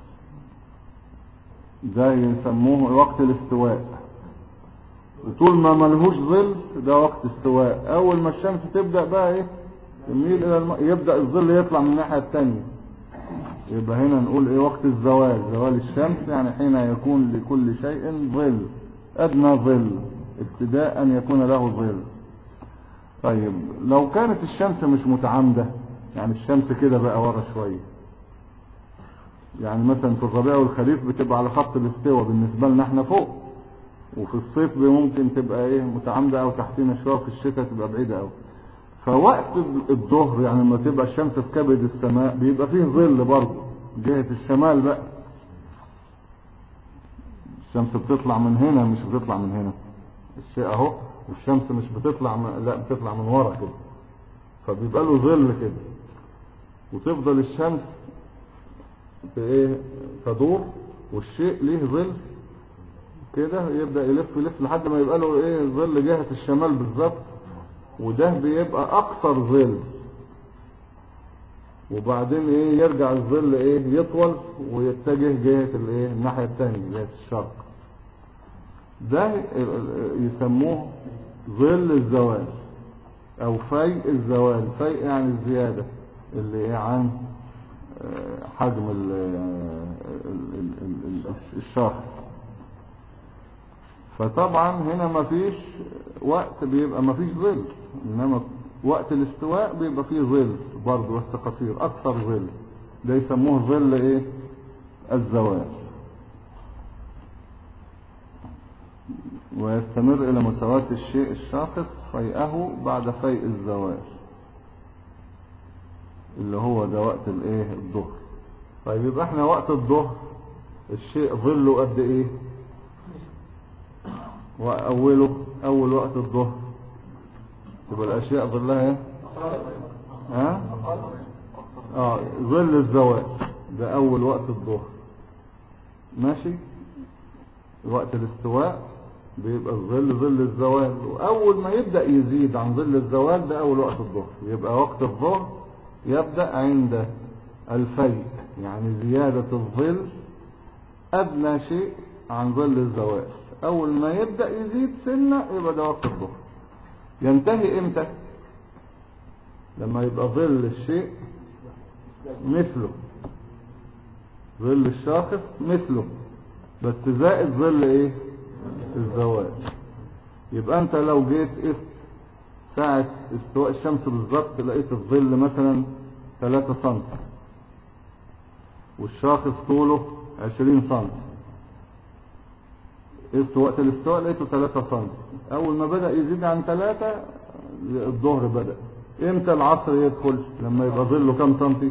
ده يسموه وقت الاستواء. وطول ما ملهوش ظل ده وقت استواء. اول ما الشمس تبدأ بقى ايه تميل الى يبدأ الظل يطلع من الناحية التانية، يبقى هنا نقول ايه وقت الزوال، زوال الشمس، يعني حين يكون لكل شيء ظل، ادنى ظل، ابتداء ان يكون له ظل. طيب لو كانت الشمس مش متعامدة، يعني الشمس كده بقى ورا شوية، يعني مثلا في الربيع والخريف بتبقى على خط الاستواء بالنسبة لنا احنا فوق، وفي الصيف ممكن تبقى ايه متعامدة او تحتنا شوية، في الشتاء تبقى بعيدة او. فوقت الظهر يعني لما تبقى الشمس في كبد السماء بيبقى فيه ظل برضه جهة الشمال بقى، الشمس بتطلع من هنا مش بتطلع من هنا، الشيء اهو، والشمس مش بتطلع لا بتطلع من ورا كده، فبيبقى له ظل كده، وتفضل الشمس ايه تدور والشيء ليه ظل كده، يبدأ يلف يلف لحد ما يبقى له ايه ظل جهة الشمال بالظبط، وده بيبقى اقصر ظل، وبعدين ايه يرجع الظل ايه يطول ويتجه جهة الايه الناحية التانية جهة الشرق. ده يسموه ظل الزوال او فيء الزوال. فيء يعني الزيادة اللي ايه عن حجم الشخص. فطبعا هنا مفيش وقت بيبقى مفيش ظل، انما وقت الاستواء بيبقى فيه ظل برضه بس قصير اكثر ظل، ده يسموه ظل ايه الزوال. ويستمر الى مساواة الشيء الشاخص فيئه بعد فيء الزوال، اللي هو ده وقت الايه الظهر. طيب يبقى احنا وقت الظهر الشيء ظله قد ايه، واوله اول وقت الظهر تبقى الاشياء ظلها ايه ظل الزوال، ده اول وقت الظهر ماشي. وقت الاستواء بيبقى الظل ظل الزوال، واول ما يبدأ يزيد عن ظل الزوال ده اول وقت الظهر. يبقى وقت الظهر يبدأ عند الفيء، يعني زيادة الظل ادنى شيء عن ظل الزوال، اول ما يبدأ يزيد سنة يبقى ده وقت الظهر. ينتهي امتى؟ لما يبقى ظل الشيء مثله، ظل الشاخص مثله بس زائد ظل ايه الزوال. يبقى انت لو جيت ساعة استواء الشمس بالظبط لقيت الظل مثلا 3 سم والشاخص طوله 20 سم، وقت الاستواء لقيته 3 سم. اول ما بدأ يزيد عن 3 الظهر بدأ. امتى العصر يدخل؟ لما يبقى ظله كم سنتي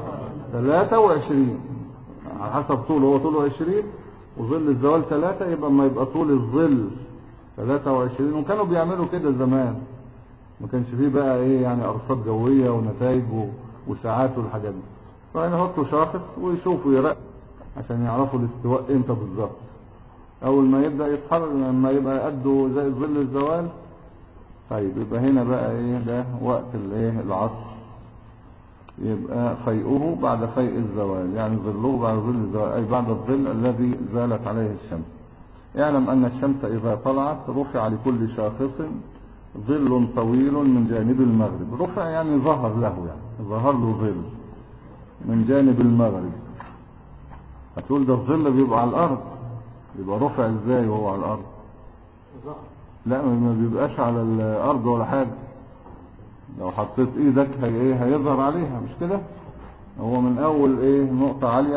23 على حسب طوله، هو طوله 20 وظل الزوال 3، يبقى ما يبقى طول الظل 23. وكانوا بيعملوا كده زمان، ما كانش فيه بقى ايه يعني ارصاد جوية ونتائج وساعات والحاجات دي، فيحطوا شاخص ويشوفوا يراقبوا عشان يعرفوا الاستواء امتى بالظبط. اول ما يبدأ يتحرك لما يبقى قده زي ظل الزوال، طيب يبقى هنا بقى ايه ده وقت الايه العصر، يبقى فيئه بعد فيء الزوال، يعني ظله بعد ظل الزوال اي بعد الظل الذي زالت عليه الشمس. اعلم ان الشمس اذا طلعت رفع لكل شاخص ظل طويل من جانب المغرب. رفع يعني ظهر له، يعني ظهر له ظل من جانب المغرب. هتقول ده الظل بيبقى على الارض، يبقى رفع ازاي وهو على الارض؟ لا ما بيبقاش على الارض ولا حاجة، لو حطيت ايدك هيظهر عليها مش كده؟ هو من اول ايه نقطة عالية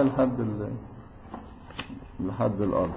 لحد الارض.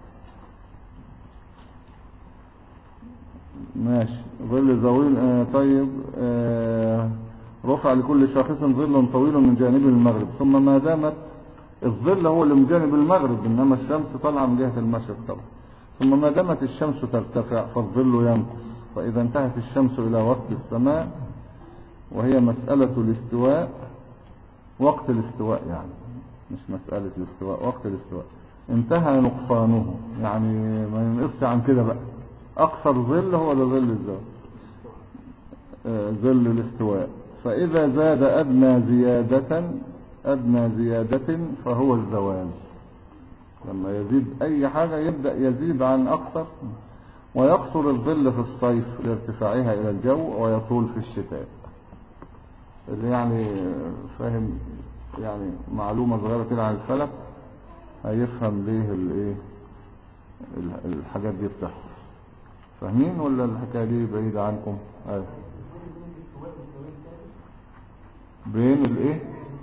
ماشي. ظل زويل طيب رفع لكل شاخص ظل طويل من جانب المغرب، ثم ما دامت الظل هو اللي من جانب المغرب، انما الشمس طالعه من جهة المشرق طبعا. ثم ما دامت الشمس ترتفع فالظل ينقص، فاذا انتهت الشمس الى وسط السماء وهي مسألة الاستواء، وقت الاستواء يعني مش مسألة الاستواء، وقت الاستواء انتهى نقصانه، يعني ما ينقصش عن كده بقى. اقصر ظل هو ده ظل الزوال، ظل الاستواء. فاذا زاد ادنى زيادة فهو الزوال. لما يزيد اي حاجة يبدأ يزيد عن اقصر. ويقصر الظل في الصيف لارتفاعها الى الجو، ويطول في الشتاء. اللي يعني فاهم يعني معلومة صغيرة كده عن الفلك هيفهم ليه الايه الحاجات دي بتحصل. فاهمين ولا الحكاية دي بعيدة عنكم؟ بين الايه؟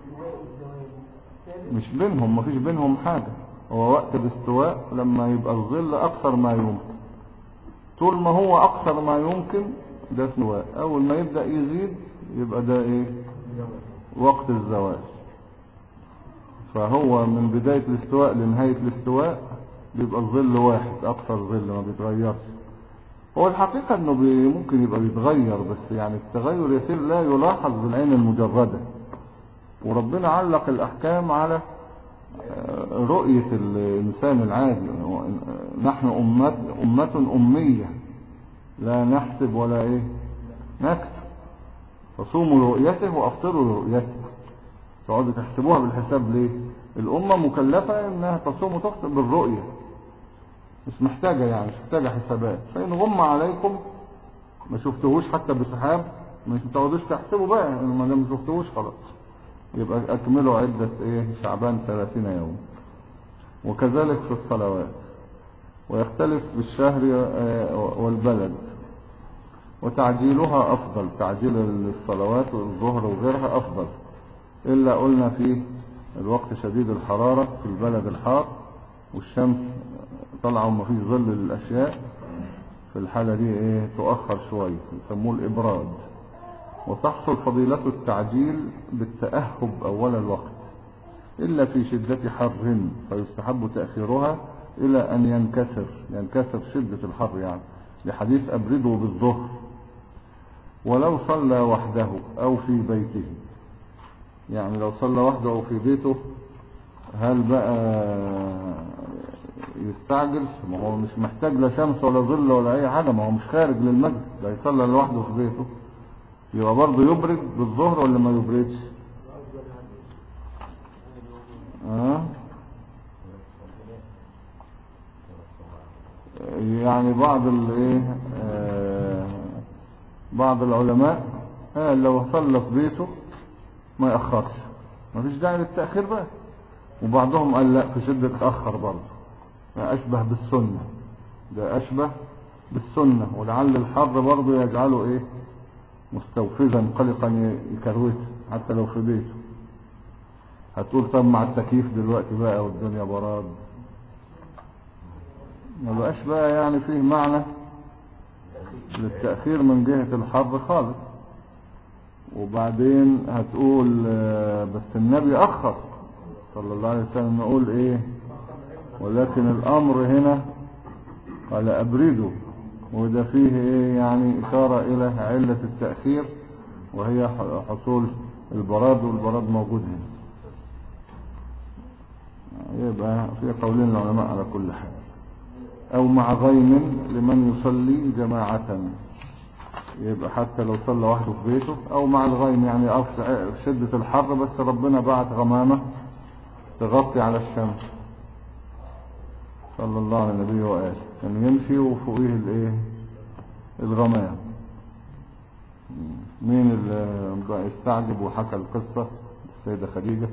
مش بينهم، مفيش بينهم حاجة. هو وقت الاستواء لما يبقى الظل اقصر ما يمكن. طول ما هو اقصر ما يمكن ده استواء. اول ما يبدأ يزيد يبقى ده ايه؟ وقت الزوال. فهو من بداية الاستواء لنهاية الاستواء بيبقى الظل واحد، اقصر ظل ما بيتغيرش. هو الحقيقة انه ممكن يبقى بيتغير، بس يعني التغير يصير لا يلاحظ بالعين المجردة. وربنا علق الاحكام على رؤية الانسان العادي. نحن امة امية لا نحسب ولا ايه نكتب، فصوموا لرؤيته وافطروا لرؤيته. تقعدوا تحسبوها بالحساب ليه؟ الامة مكلفة انها تصوم وتفطر بالرؤية، مش محتاجة يعني مش محتاجة حسابات. فإن غم عليكم ما شفتهوش حتى بسحاب مش تقعدوش تحسبوا بقى، ما دام ما شفتهوش خلاص يبقى اكملوا عدة ايه شعبان 30 يوم. وكذلك في الصلوات. ويختلف بالشهر والبلد. وتعجيلها افضل، تعجيل الصلوات والظهر وغيرها افضل، الا قلنا في الوقت شديد الحرارة في البلد الحار والشمس طلعوا وما فيش ظل للاشياء، في الحالة دي ايه تؤخر شوية يسموه الابراد. وتحصل فضيلة التعجيل بالتأهب اول الوقت، الا في شدة حر فيستحب تأخيرها الى ان ينكسر شدة الحر يعني، لحديث ابردوا بالظهر. ولو صلى وحده او في بيته، يعني لو صلى وحده او في بيته هل بقى يستعجل؟ ما هو مش محتاج لا شمس ولا ظل ولا اي حاجة، ما هو مش خارج للمسجد، ده يصلى لوحده في بيته. يبقى برضه يبرد بالظهر ولا ما يبردش؟ يعني بعض العلماء لو صلى في بيته ما يأخرش، ما فيش داعي للتأخير بقى. وبعضهم قال لا، في شدة تأخر برضه، أشبه بالسنة، ده أشبه بالسنة. ولعل الحر برضه يجعله مستوفزا قلقا يكروته حتى لو في بيته. هتقول طب مع التكييف دلوقتي بقى والدنيا براد، ما بقاش بقى يعني فيه معنى للتأخير من جهة الحر خالص. وبعدين هتقول بس النبي أخر صلى الله عليه وسلم، نقول ولكن الأمر هنا قال أبردوا، وده فيه يعني إشارة إلى علة التأخير وهي حصول البراد، والبراد موجود هنا. يبقى في قولين العلماء على كل حال. أو مع غيم لمن يصلي جماعة، يبقى حتى لو صلى وحده في بيته، أو مع الغيم يعني في شدة الحر بس ربنا بعت غمامة تغطي على الشمس. صلى الله على النبي وآله كان يمشي وفوقيه الغمام. مين اللي استعجب وحكى القصة؟ السيدة خديجة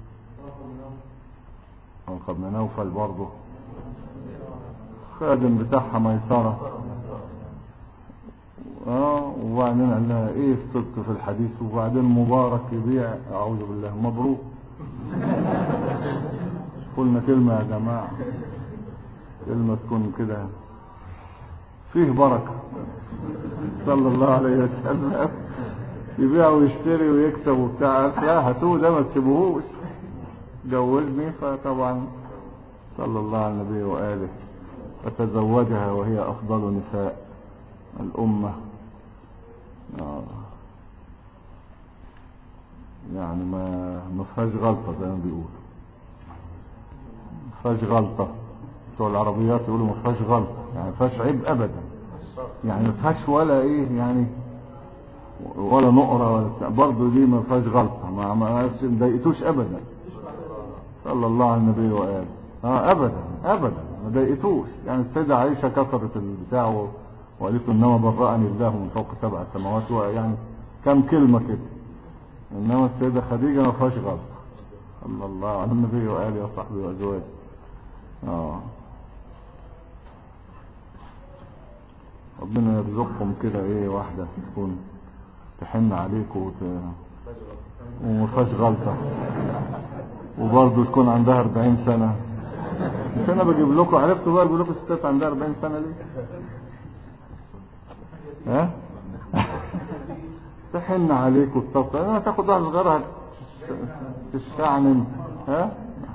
بن نوفل برضه، خادم بتاعها ميسرة، وبعدين قال لها ايه الصدق في الحديث؟ وبعدين مبارك يبيع، اعوذ بالله، مبروك. قلنا كلمة يا جماعة، كلمة تكون كده فيه بركة. صلى الله عليه وسلم يبيع ويشتري ويكسب وبتاع، لا هاتوه ده ما تسيبوهوش، جوزني. فطبعا صلى الله على النبي وآله فتزوجها وهي أفضل نساء الأمة. يعني ما فيهاش غلطة زي ما بيقولوا، ما فيهاش غلطة. بتوع العربيات يقولوا ما فيهاش غلطة، يعني ما فيهاش عيب أبدا، يعني ما فيهاش ولا إيه يعني، ولا نقرة ولا بتاع، برضه دي ما فيهاش غلطة، ما ضايقتوش أبدا. صلى الله على النبي وآله. أبدا أبدا ما ضايقتوش. يعني السيدة عائشة كسرت البتاع وقالت إنما برأني الله من فوق 7 سماوات، يعني كم كلمة كده. إنما السيدة خديجة ما فيهاش غلطة. صلى الله على النبي وآله وصحبه وأزواجه. ربنا يرزقكم كده ايه واحدة تكون تحن عليكم وما فيهاش غلطة، وبرضه تكون عندها 40 سنة. مش انا بجيب لكم، عرفتوا بقى بقول لكم الستات عندها 40 سنة ليه؟ ها؟ تحن عليكم الطبطة، انا تاخد واحد صغيرة تشعنن. ها؟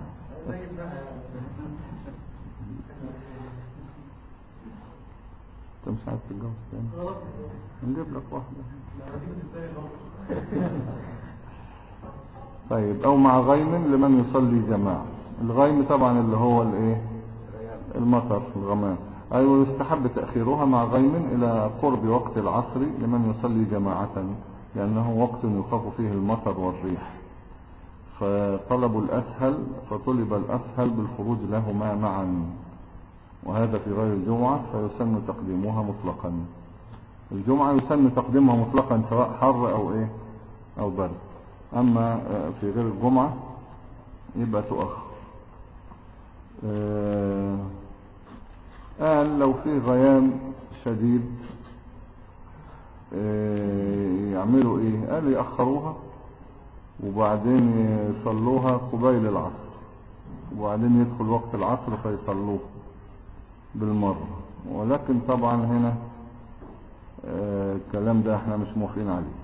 انت مش عايز تتجوز تاني؟ نجيب لك واحدة. طيب، او مع غيم لمن يصلي جماعة. الغيم طبعا اللي هو الايه، المطر، الغمام. ايوه، يستحب تأخيرها مع غيم الى قرب وقت العصر لمن يصلي جماعة، لانه وقت يخاف فيه المطر والريح، فطلب الاسهل بالخروج لهما معا، وهذا في غير الجمعة فيسن تقديمها مطلقا. الجمعة يسن تقديمها مطلقا سواء حر او ايه او برد، اما في غير الجمعة يبقى تؤخر. قال لو في غيام شديد يعملوا ايه؟ قال يأخروها وبعدين يصلوها قبيل العصر، وبعدين يدخل وقت العصر فيصلوه بالمرة. ولكن طبعا هنا الكلام ده احنا مش موافقين عليه.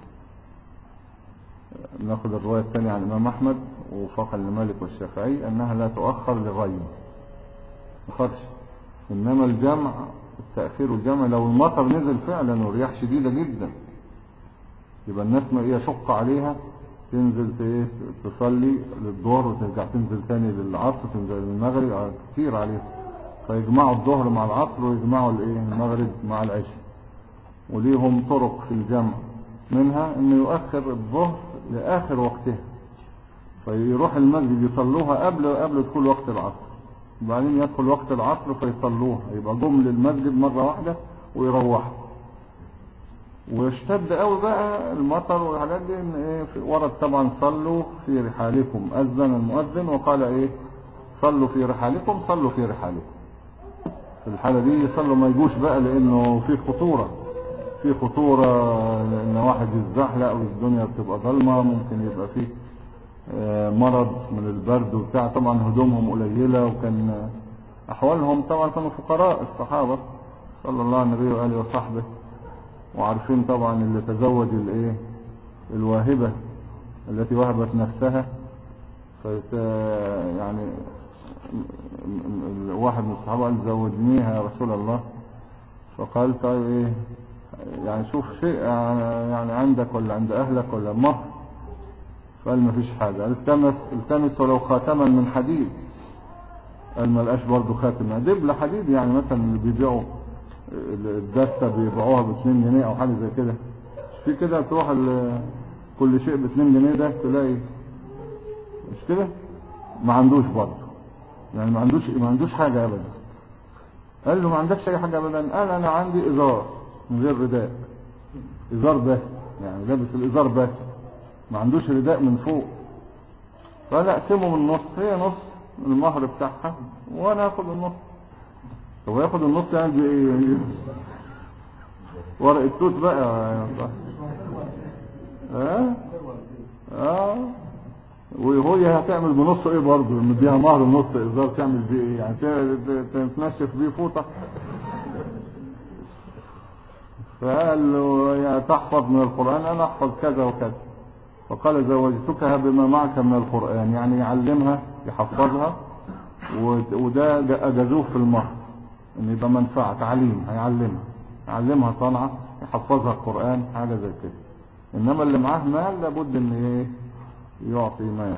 ناخد الرواية الثانية عن الإمام أحمد ووفاقا لمالك والشافعي أنها لا تؤخر لغيم، مخرش. إنما الجمع، التأخير والجمع لو المطر نزل فعلا والرياح شديدة جدا، يبقى الناس ما يشق عليها تنزل تصلي للظهر وترجع تنزل تاني للعصر، تنزل للمغرب، كتير عليها، فيجمعوا الظهر مع العصر ويجمعوا المغرب مع العشاء. وليهم طرق في الجمع، منها انه يؤخر الظهر لاخر وقتها، فيروح المسجد يصلوها قبل دخول وقت العصر، وبعدين يدخل وقت العصر فيصلوها، يبقى جم للمسجد مرة واحدة ويروحوا. ويشتد قوي بقى المطر والحاجات دي، ان ورد طبعا صلوا في رحالكم، اذن المؤذن وقال صلوا في رحالكم، صلوا في رحالكم. في الحالة دي يصلوا، ما يجوش بقى لانه في خطورة ان واحد يتزحلق والدنيا بتبقى ظلمة، ممكن يبقى فيه مرض من البرد وبتاع. طبعا هدومهم قليلة، وكان احوالهم طبعا كانوا فقراء الصحابة صلى الله عليه النبي وآله وصحبه، وعارفين طبعا اللي تزوج الواهبة التي وهبت نفسها، يعني واحد من الصحابة قال زوجنيها يا رسول الله، فقال طيب يعني شوف شيء يعني عندك ولا عند اهلك ولا مهر؟ فقال ما فيش حاجة. قال التمس ولو خاتما من حديد. قال ما لقاش برضه خاتم، دبل حديد، يعني مثلا اللي بيبيعوا الدستة بيبيعوها ب2 جنيه او حاجة زي كده، في كده تروح كل شيء ب2 جنيه ده تلاقي، مش كده؟ ما عندوش برضه، يعني ما عندوش حاجة ابدا. قال له ما عندكش اي حاجة ابدا؟ قال انا عندي ازار من غير رداء، ازار بس، يعني لابس الازار بس، ما عندوش رداء من فوق. فقال اقسمه من نص، هي نص المهر بتاعها وانا اخد النص. طب ياخد النص يعني ورق التوت بقى. وهي هتعمل بنص ايه برضه؟ مديها مهر نص ايجار، تعمل بيه ايه يعني؟ تنشف بيه فوطه؟ فقال له يا تحفظ من القرآن، انا احفظ كذا وكذا. فقال زوجتكها بما معك من القرآن، يعني يعلمها يحفظها، وده اجازوه في المهر ان يبقى منفعة تعليم، يعلمها صنعة، يحفظها القرآن، حاجة زي كده. انما اللي معاه مال لابد ان ايه يعطي مال.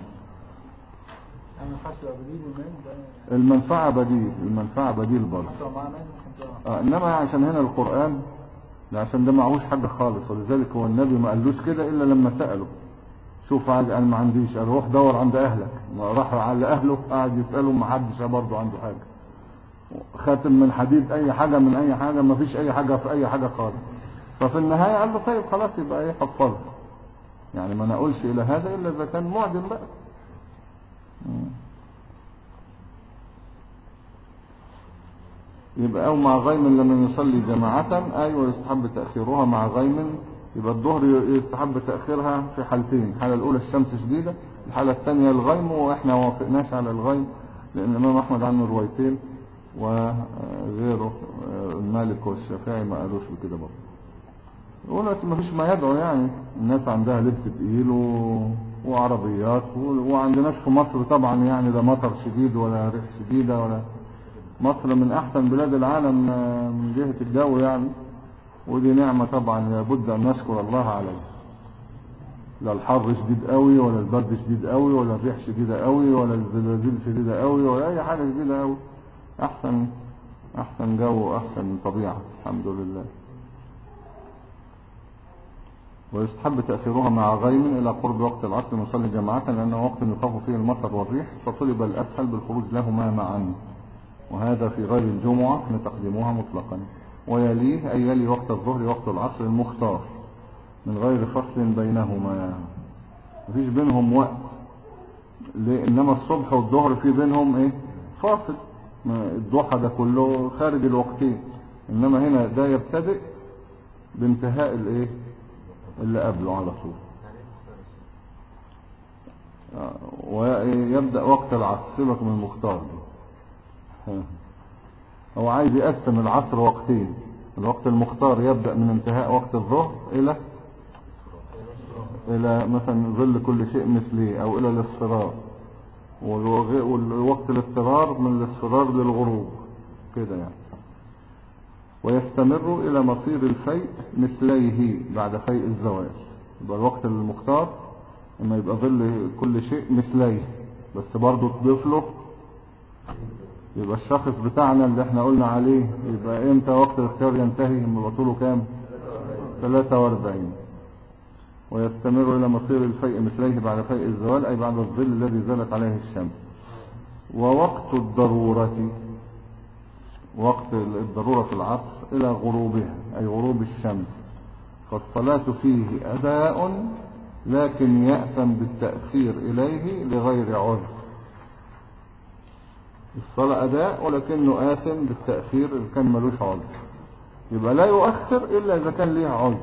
المنفعة بديل برضه. انما عشان هنا القرآن، عشان ده معهوش حاجة خالص، ولذلك هو النبي ما قالوش كده الا لما سأله. شوف انا ما عنديش، قال روح دور عند اهلك. راح على اهله قاعد يسأله، ما حدش برضه عنده حاجة. خاتم من حديد، اي حاجة من اي حاجة، ما فيش اي حاجة في اي حاجة خالص. ففي النهاية قال له طيب خلاص يبقى ايه حفظه. يعني ما نقولش الى هذا الا اذا كان معدم بقى. يبقى او مع غيم لمن يصلي جماعة، ايوه يستحب تأخيرها مع غيم. يبقى الظهر يستحب تأخيرها في حالتين: الحالة الاولى الشمس شديدة، الحالة الثانية الغيم. واحنا ما وافقناش على الغيم لان الامام احمد عنه روايتين، وغيره المالك والشافعي ما قالوش بكده برضه. يقول ما فيش ما يدعو، يعني الناس عندها لبس تقيل وعربيات، وعندناش في مصر طبعا يعني ده مطر شديد ولا ريح شديدة، ولا مصر من احسن بلاد العالم من جهة الجو يعني. ودي نعمة طبعا لابد ان نشكر الله عليها. لا الحر شديد قوي ولا البرد شديد قوي ولا الريح شديدة قوي ولا الزلازل شديدة قوي ولا اي حاجة شديدة قوي. احسن جو واحسن طبيعة الحمد لله. ويستحب تأخيرها مع غيم إلى قرب وقت العصر نصلي جماعة، لأنه وقت يخاف فيه المطر والريح، فطلب الأسهل بالخروج لهما معا، وهذا في غير الجمعة لتقديمها مطلقا. ويليه أي يلي وقت الظهر وقت العصر المختار من غير فصل بينهما، مفيش بينهم وقت. إنما الصبح والظهر في بينهم إيه فاصل، الضحى ده كله خارج الوقتين. إنما هنا ده يبتدئ بانتهاء الإيه اللي قبله على طول. ويبدأ وقت العصر، سيبك من المختار دي. هو عايز يقسم العصر وقتين. الوقت المختار يبدأ من انتهاء وقت الظهر إلى مثلا ظل كل شيء مثليه، أو إلى الاصفرار. والوقت الاصفرار من الاصفرار للغروب كده يعني. ويستمر إلى مصير الفيء مثليه بعد فيء الزوال. يبقى الوقت المختار إما يبقى ظل كل شيء مثليه، بس برضو تضيف له يبقى الشخص بتاعنا اللي احنا قلنا عليه. يبقى امتى وقت الاختيار ينتهي؟ يبقى طوله كام؟ 43. ويستمر إلى مصير الفيء مثليه بعد فيء الزوال، أي بعد الظل الذي زالت عليه الشمس. ووقت الضرورة، وقت الضرورة في العصر إلى غروبها أي غروب الشمس، فالصلاة فيه أداء لكن يأثم بالتأخير إليه لغير عذر. الصلاة أداء ولكنه آثم بالتأخير إذا كان ملوش عذر. يبقى لا يؤخر إلا إذا كان ليها عذر.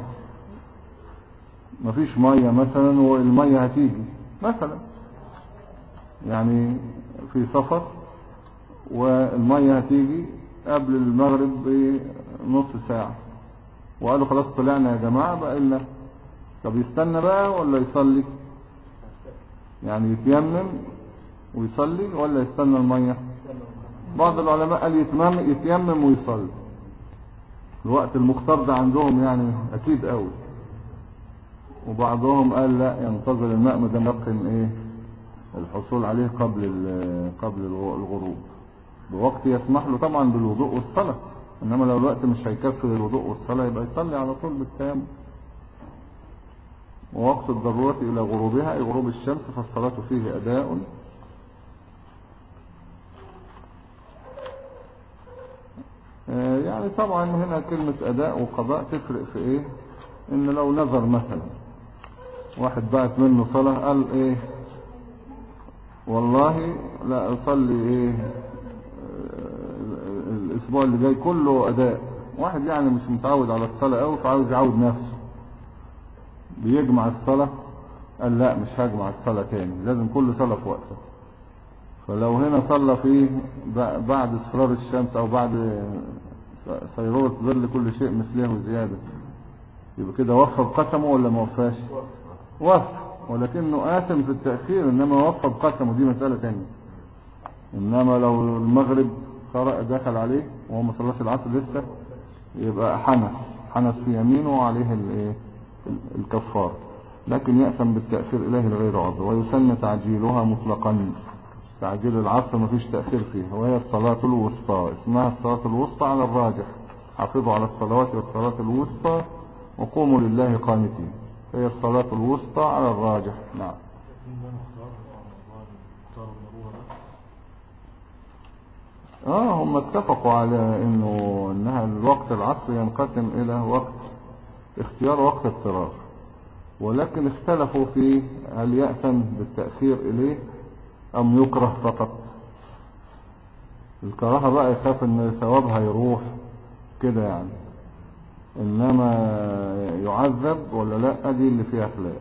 مفيش مية مثلا والمية هتيجي مثلا، يعني في سفر والمية هتيجي قبل المغرب بنص ساعة، وقالوا خلاص طلعنا يا جماعة بقى لنا. طب يستنى بقى ولا يصلي؟ يعني يتيمم ويصلي ولا يستنى المية؟ بعض العلماء قال يتيمم ويصلي. الوقت المختار ده عندهم يعني اكيد قوي. وبعضهم قال لا، ينتظر الماء ما دام يقن ايه الحصول عليه قبل الغروب بوقت يسمح له طبعا بالوضوء والصلاة. انما لو الوقت مش هيكفي للوضوء والصلاة يبقى يصلي على طول بالتيمم. ووقت الضرورة الى غروبها اي غروب الشمس، فالصلاة فيه اداء يعني طبعا هنا كلمة اداء وقضاء تفرق في ايه؟ ان لو نظر مثلا واحد بعت منه صلاة قال ايه والله لا اصلي ايه الاسبوع اللي جاي كله اداء، واحد يعني مش متعود على الصلاة قوي فعاوز يعود نفسه، بيجمع الصلاة، قال لا مش هجمع الصلاة تاني، لازم كل صلاة في وقتها. فلو هنا صلى فيه بعد اصفرار الشمس او بعد صيرورة ظل كل شيء مثله وزيادة، يبقى كده وفى بقسمه ولا ما وفاش؟ وفى، ولكنه آثم في التأخير، انما وفى بقسمه دي مسألة تانية. انما لو المغرب دخل عليه وهو ما صلاش العصر لسه، يبقى حنث في يمينه وعليه الكفار، لكن يأثم بالتأخير إليه الغير عذر. ويسن تعجيلها مطلقا، تعجيل العصر ما فيش تأخير فيها، وهي الصلاة الوسطى، اسمها الصلاة الوسطى على الراجح، حافظوا على الصلوات والصلاة الوسطى وقوموا لله قانتين، هي الصلاة الوسطى على الراجح. نعم. هم اتفقوا على انها الوقت العصر ينقسم الى وقت اختيار وقت اضطرار، ولكن اختلفوا في هل يأثم بالتأخير اليه ام يكره فقط. الكراهة بقى يخاف ان ثوابها يروح كده يعني، انما يعذب ولا لا دي اللي فيها خلاف.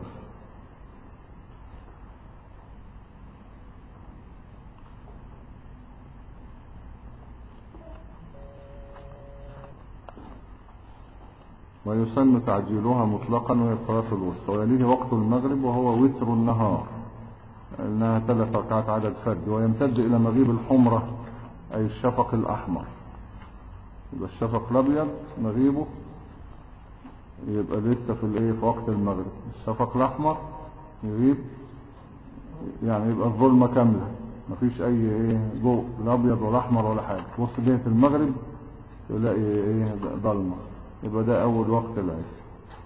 ويسن تعجيلها مطلقا وهي الصلاة الوسطى، ويليه وقت المغرب وهو وتر النهار، انها 3 ركعات عدد فرد، ويمتد الى مغيب الحمرة اي الشفق الاحمر. يبقى الشفق الابيض مغيبه يبقى لسه في وقت المغرب، الشفق الاحمر يغيب يعني يبقى الظلمة كاملة، مفيش اي ضوء لا ابيض ولا احمر ولا حاجة. بص جهة المغرب تلاقي ضلمة، يبقى ده اول وقت العشاء.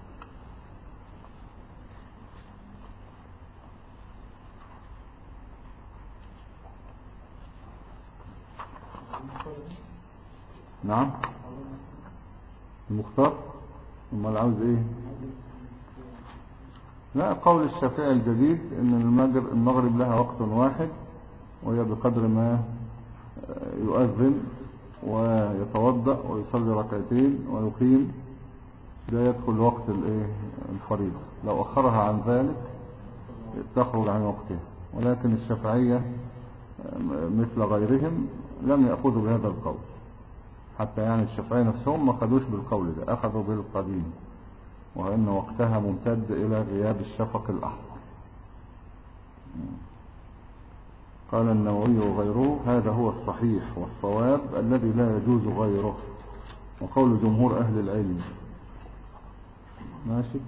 نعم المختار، امال عاوز ايه؟ لا، قول الشافعي الجديد ان المغرب لها وقت واحد، وهي بقدر ما يؤذن ويتوضأ ويصلي ركعتين ويقيم، ده يدخل وقت الفريضة. لو أخرها عن ذلك تخرج عن وقتها، ولكن الشافعية مثل غيرهم لم يأخذوا بهذا القول، حتى يعني الشافعية نفسهم ما خدوش بالقول ده، أخذوا بالقديم، وأن وقتها ممتد إلى غياب الشفق الأحمر. قال النووي وغيره هذا هو الصحيح والصواب الذي لا يجوز غيره، وقول جمهور أهل العلم. ماشي.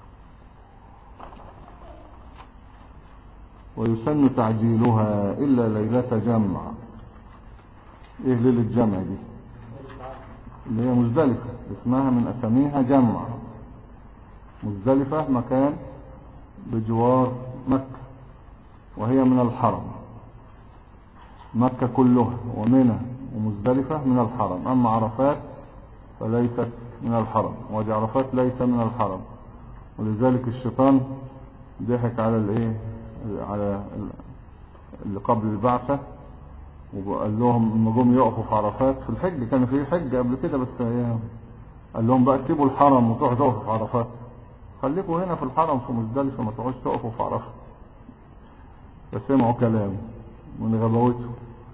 ويسن تعجيلها إلا ليلة جمع. إيه ليلة جمع دي؟ اللي هي مزدلفة، اسمها من أساميها جمع. مزدلفة مكان بجوار مكة، وهي من الحرم، مكة كلها ومنى ومزدلفة من الحرم. أما عرفات فليست من الحرم، ودي عرفات ليس من الحرم، ولذلك الشيطان ضحك على على اللي قبل البعثة، وقال لهم لما جم يقفوا في عرفات في الحج، كان في حج قبل كده بس قال لهم بقى سيبوا الحرم وتروحوا تقفوا في عرفات، خليكوا هنا في الحرم في مزدلفة، ما تروحوش تقفوا في عرفة. فسمعوا كلامه من غباوته.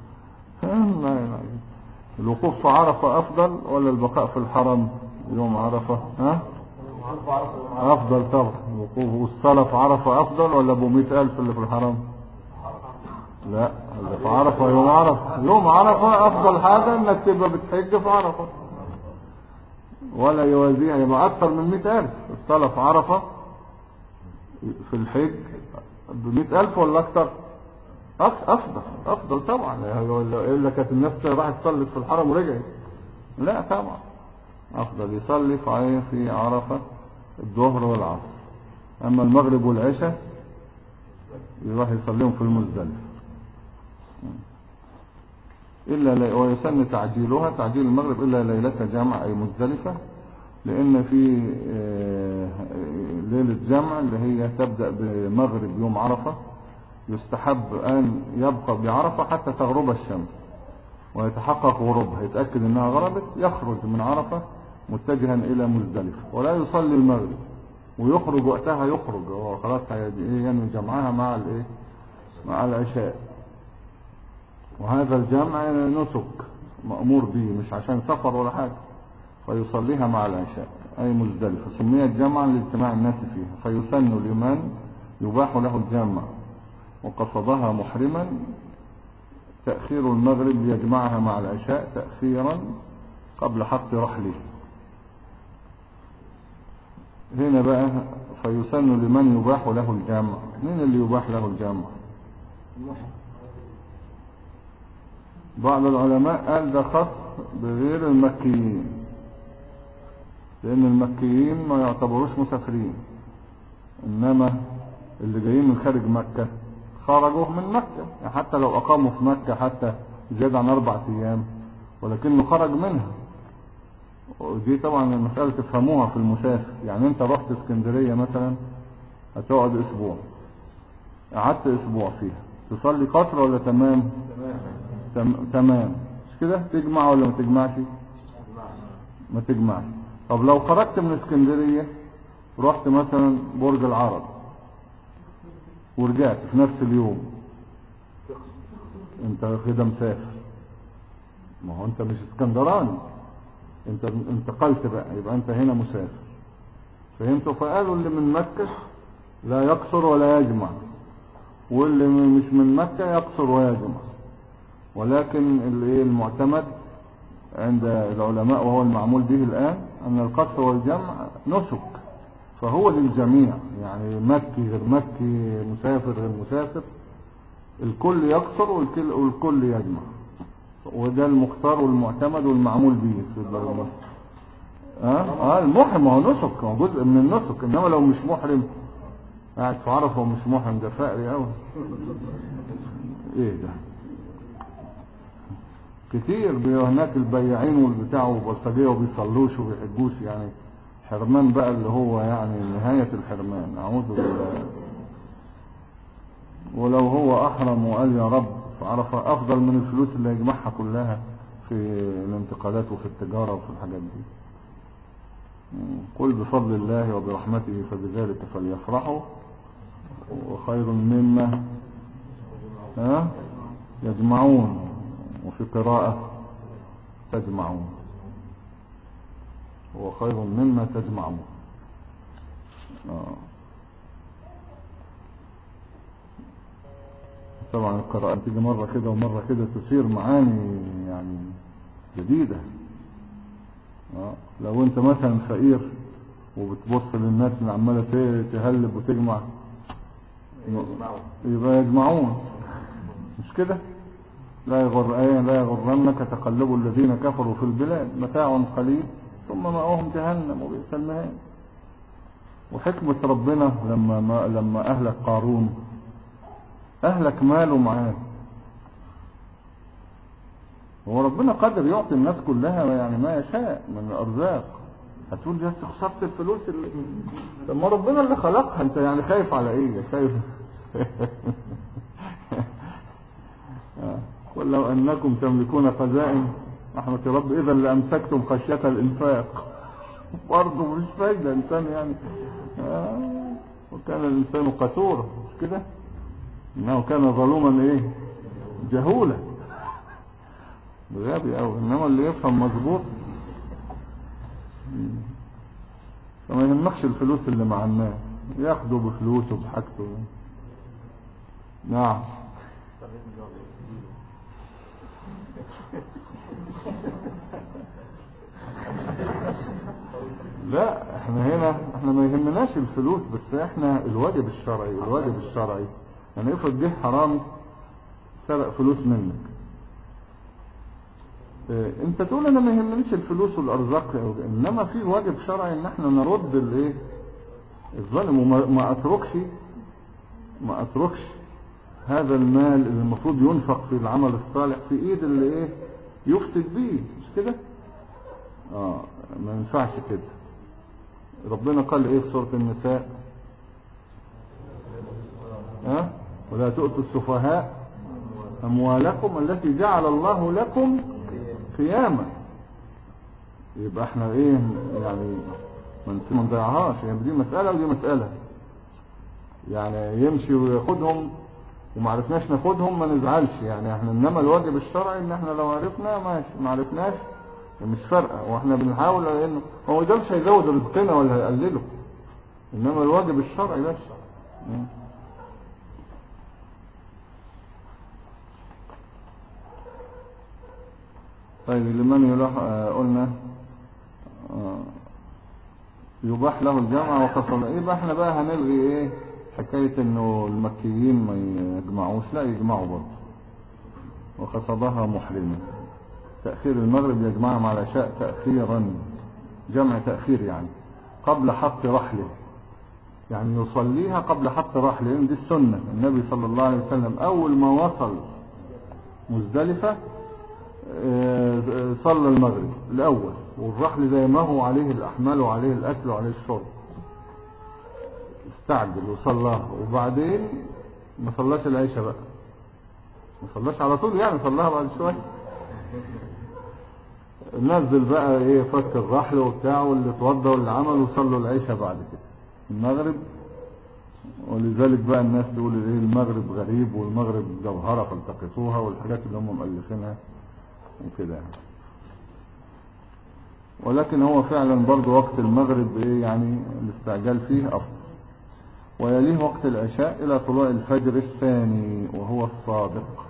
الوقوف في عرفة أفضل ولا البقاء في الحرم يوم عرفة؟ أفضل طبعا. الوقوف والصلاة في عرفة أفضل ولا ب 100,000 اللي في الحرم؟ لا، اللي في عرفة يوم عرفة. يوم عرفة أفضل حاجة إنك تبقى بتحج في عرفة، ولا يوازيها، يبقى أكثر من 100,000. الصلاة في عرفة في الحج ب 100,000 ولا أكثر؟ أفضل طبعا. إلا كانت الناس راحت تصلي في الحرم ورجعت، لا طبعا أفضل يصلي في عرفة الظهر والعصر. أما المغرب والعشاء يروح يصليهم في المزدلفة. ويسن تعجيلها، تعجيل المغرب إلا ليلة جمع أي مزدلفة، لأن في ليلة جمع اللي هي تبدأ بمغرب يوم عرفة، يستحب أن يبقى بعرفة حتى تغرب الشمس ويتحقق غروبها، يتأكد أنها غربت، يخرج من عرفة متجها إلى مزدلفة، ولا يصلي المغرب ويخرج وقتها، يخرج هو خلاص ينوي جمعها مع الايه مع العشاء. وهذا الجمع نسك مأمور به مش عشان سفر ولا حاجة، فيصليها مع العشاء أي مزدلفة. سميت جمعا لاجتماع الناس فيها. فيسن لمن يباح له الجمع وقصدها محرما تأخير المغرب ليجمعها مع العشاء تأخيرا قبل حق رحله. هنا بقى فيسن لمن يباح له الجمع. مين اللي يباح له الجمع؟ بعض العلماء قال ده خاص بغير المكيين، لأن المكيين ما يعتبروش مسافرين، إنما اللي جايين من خارج مكة خرجوا من مكة، يعني حتى لو أقاموا في مكة حتى زيادة عن 4 أيام ولكنه خرج منها. ودي طبعا المسألة تفهموها في المسافر. يعني انت رحت اسكندرية مثلا هتقعد اسبوع، قعدت اسبوع فيها، تصلي قصر ولا تمام؟ تمام. مش كده تجمع ولا ما تجمعش؟ ما تجمعش. طب لو خرجت من اسكندرية رحت مثلا برج العرب ورجعت في نفس اليوم، انت كده مسافر. ما هو انت مش اسكندراني، انت انتقلت بقى، يبقى انت هنا مسافر. فهمتوا؟ فقالوا اللي من مكة لا يقصر ولا يجمع، واللي مش من مكة يقصر ويجمع. ولكن المعتمد عند العلماء وهو المعمول به الآن أن القصر والجمع نسك، فهو للجميع، يعني مكي غير مكي، مسافر غير مسافر، الكل يقصر والكل يجمع. وده المختار والمعتمد والمعمول به في البرنامج. المحرم هو نسك، هو جزء من النسك. انما لو مش محرم قاعد في عرفه ومش محرم ده فقري قوي. ايه ده كتير هناك البياعين والبتاع وبلطجيه وبيصلوش وبيحجوش، يعني حرمان بقى اللي هو يعني نهاية الحرمان، اعوذ بالله. ولو هو احرم وقال يا رب فعرفة افضل من الفلوس اللي يجمعها كلها في الانتقالات وفي التجارة وفي الحاجات دي. قل بفضل الله وبرحمته فبذلك فليفرحوا وخير مما يجمعون، وفي قراءة تجمعون، وخير مما تجمعون. طبعا القراءة تيجي مرة كده ومرة كده تثير معاني يعني جديدة. لو انت مثلا فقير وبتبص للناس اللي عمالة تهلب وتجمع يبقى يجمعون، مش كده؟ لا يغرنك تقلب الذين كفروا في البلاد متاع قليل ثم مأواهم جهنم وبئس المهاد. وحكمة ربنا لما أهلك قارون أهلك ماله معاه، هو ربنا قادر يعطي الناس كلها يعني ما يشاء من الأرزاق. هتقول جاست خسرت الفلوس اللي لما ربنا اللي خلقها، انت يعني خايف على ايه؟ خايف قل لو أنكم تملكون خزائن رحمة رب إذا لأمسكتم خشية الإنفاق. برضه مش فايدة إنسان يعني وكان الإنسان قتورا، مش كده؟ إنه كان ظلوما جهولا غبي أوي. إنما اللي يفهم مظبوط فما يهمكش الفلوس اللي مع الناس، ياخدوا بفلوسه بحاجته. نعم. لا احنا ما يهمناش الفلوس، بس احنا الواجب الشرعي يعني افرض جه حرامي سرق فلوس منك، انت تقول انا ما يهمنيش الفلوس والارزاق، انما في واجب شرعي ان احنا نرد الظالم، وما اتركش هذا المال اللي المفروض ينفق في العمل الصالح في ايد اللي يفسد بيه، مش كده؟ ما ينفعش كده. ربنا قال في سورة النساء ولا تؤتوا السفهاء أموالكم التي جعل الله لكم قياما. يبقى احنا ايه يعني ما نضيعهاش. يعني دي مسألة ودي مسألة، يعني يمشي وياخدهم وما عرفناش ناخدهم ما نزعلش يعني احنا. انما الواجب الشرعي ان احنا لو عرفنا ماشي، ما عرفناش مش فارقة. واحنا بنحاول لانه هو ده مش هيزود رزقنا ولا هيقلله، انما الواجب الشرعي بس. طيب لمن يلاح قلنا يباح له الجمع وخصم. يبقى احنا بقى هنلغي ايه حكاية انه المكيين ما يجمعوش، لا يجمعوا برضه. وخصبها محرمة. تأخير المغرب يجمعها مع العشاء تأخيرا، جمع تأخير يعني قبل حط رحله، يعني يصليها قبل حط رحله، لأن دي السنة. النبي صلى الله عليه وسلم أول ما وصل مزدلفة صلى المغرب الأول، والرحل زي ما هو عليه الأحمال وعليه الأكل وعليه الشرب، استعجل وصلاها. وبعدين ما صلاش العشاء بقى، ما صلاش على طول يعني، صلاها بعد شوية. نزل بقى ايه فك الرحل وبتاعه واللي اتوضى واللي عمل وصلوا العشاء بعد كده المغرب. ولذلك بقى الناس تقول ايه المغرب غريب والمغرب جوهرة فالتقطوها والحاجات اللي هم مؤلفينها وكده يعني. ولكن هو فعلا برضو وقت المغرب ايه يعني الاستعجال فيه افضل. ويليه وقت العشاء الى طلوع الفجر الثاني وهو الصادق.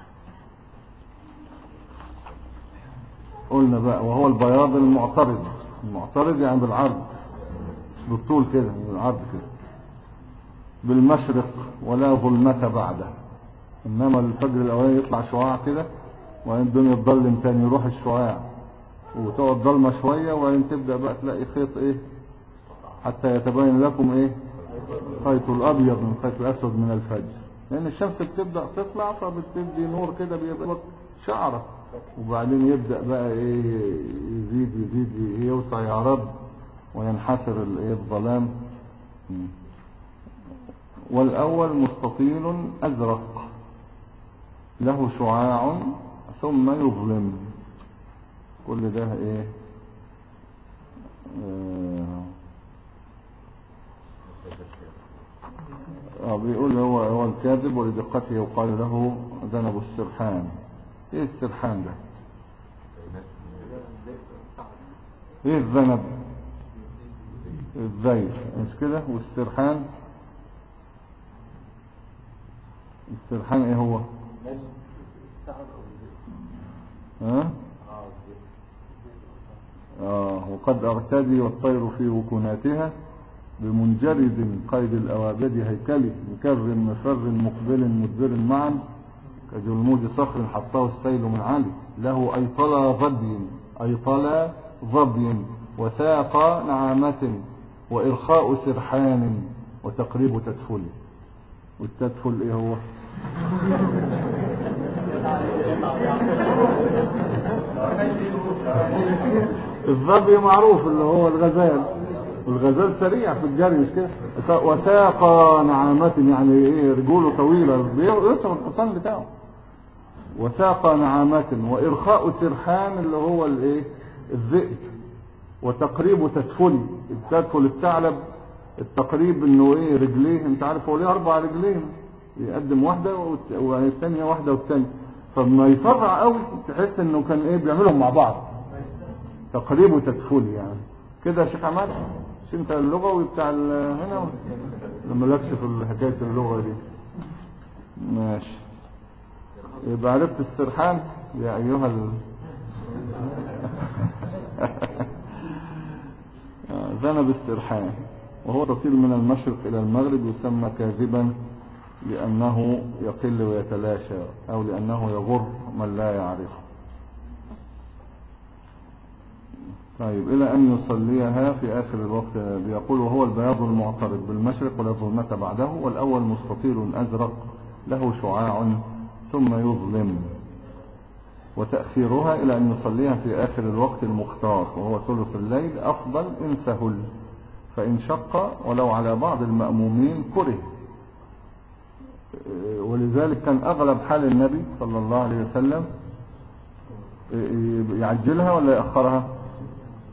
قلنا بقى وهو البياض المعترض. المعترض يعني بالعرض بالطول كده، بالعرض كده بالمشرق، ولا ظلمة بعده. انما الفجر الاولاني يطلع شعاع كده وبعدين الدنيا تظلم تاني، يروح الشعاع وتقعد ظلمة شوية وبعدين تبدأ بقى تلاقي خيط ايه حتى يتبين لكم ايه خيط الابيض من خيط الاسود من الفجر. لان الشمس بتبدأ تطلع فبتدي نور كده بيبقى شعرة، وبعدين يبدأ بقى ايه يزيد يوسع يا رب وينحسر الايه الظلام. والاول مستطيل ازرق له شعاع ثم يظلم. كل ده ايه بيقول هو الكاذب ولدقته يقال له ذنب السرحان. ايه السرحان ده؟ ايه الذنب؟ الزيف مش كده؟ والسرحان السرحان ايه هو؟ وقد اغتدي والطير في وكناتها بمنجرد قيد الاوابد هيكلي مكر مفر مقبل مدبر معا كجلمود صخر حطاه السيل من علي له ايطلا ظبي وساق نعامة وإرخاء سرحان وتقريب تدفل. والتدفل ايه هو؟ الظبي معروف اللي هو الغزال، والغزال سريع في الجري مش كده. وساق نعامة يعني ايه رجوله طويلة يرسم الحصان بتاعه. وساق نعامة وإرخاء سرحان اللي هو الايه الذئب. وتقريب تدفل. التدفل الثعلب التقريب انه ايه رجليه انت عارف هو ليه 4 رجلين يقدم واحدة والثانية واحدة والثانية، فما يفرع قوي تحس انه كان ايه بيعملهم مع بعض. تقريب تدفل يعني كده يا شيخ عماد. مش انت اللغوي بتاع هنا لما لكش في حكاية اللغة دي ماشي. يبقى عرفت السرحان يا ايها ذنب السرحان وهو تصير من المشرق الى المغرب. يسمى كاذبا لانه يقل ويتلاشى او لانه يغر من لا يعرفه. طيب الى ان يصليها في اخر الوقت. بيقول وهو البياض المعترض بالمشرق ولا ظلمة بعده. والاول مستطيل ازرق له شعاع ثم يظلم. وتأخيرها الى ان يصليها في اخر الوقت المختار وهو ثلث الليل افضل ان سهل، فان شق ولو على بعض المأمومين كره. ولذلك كان اغلب حال النبي صلى الله عليه وسلم يعجلها ولا يأخرها؟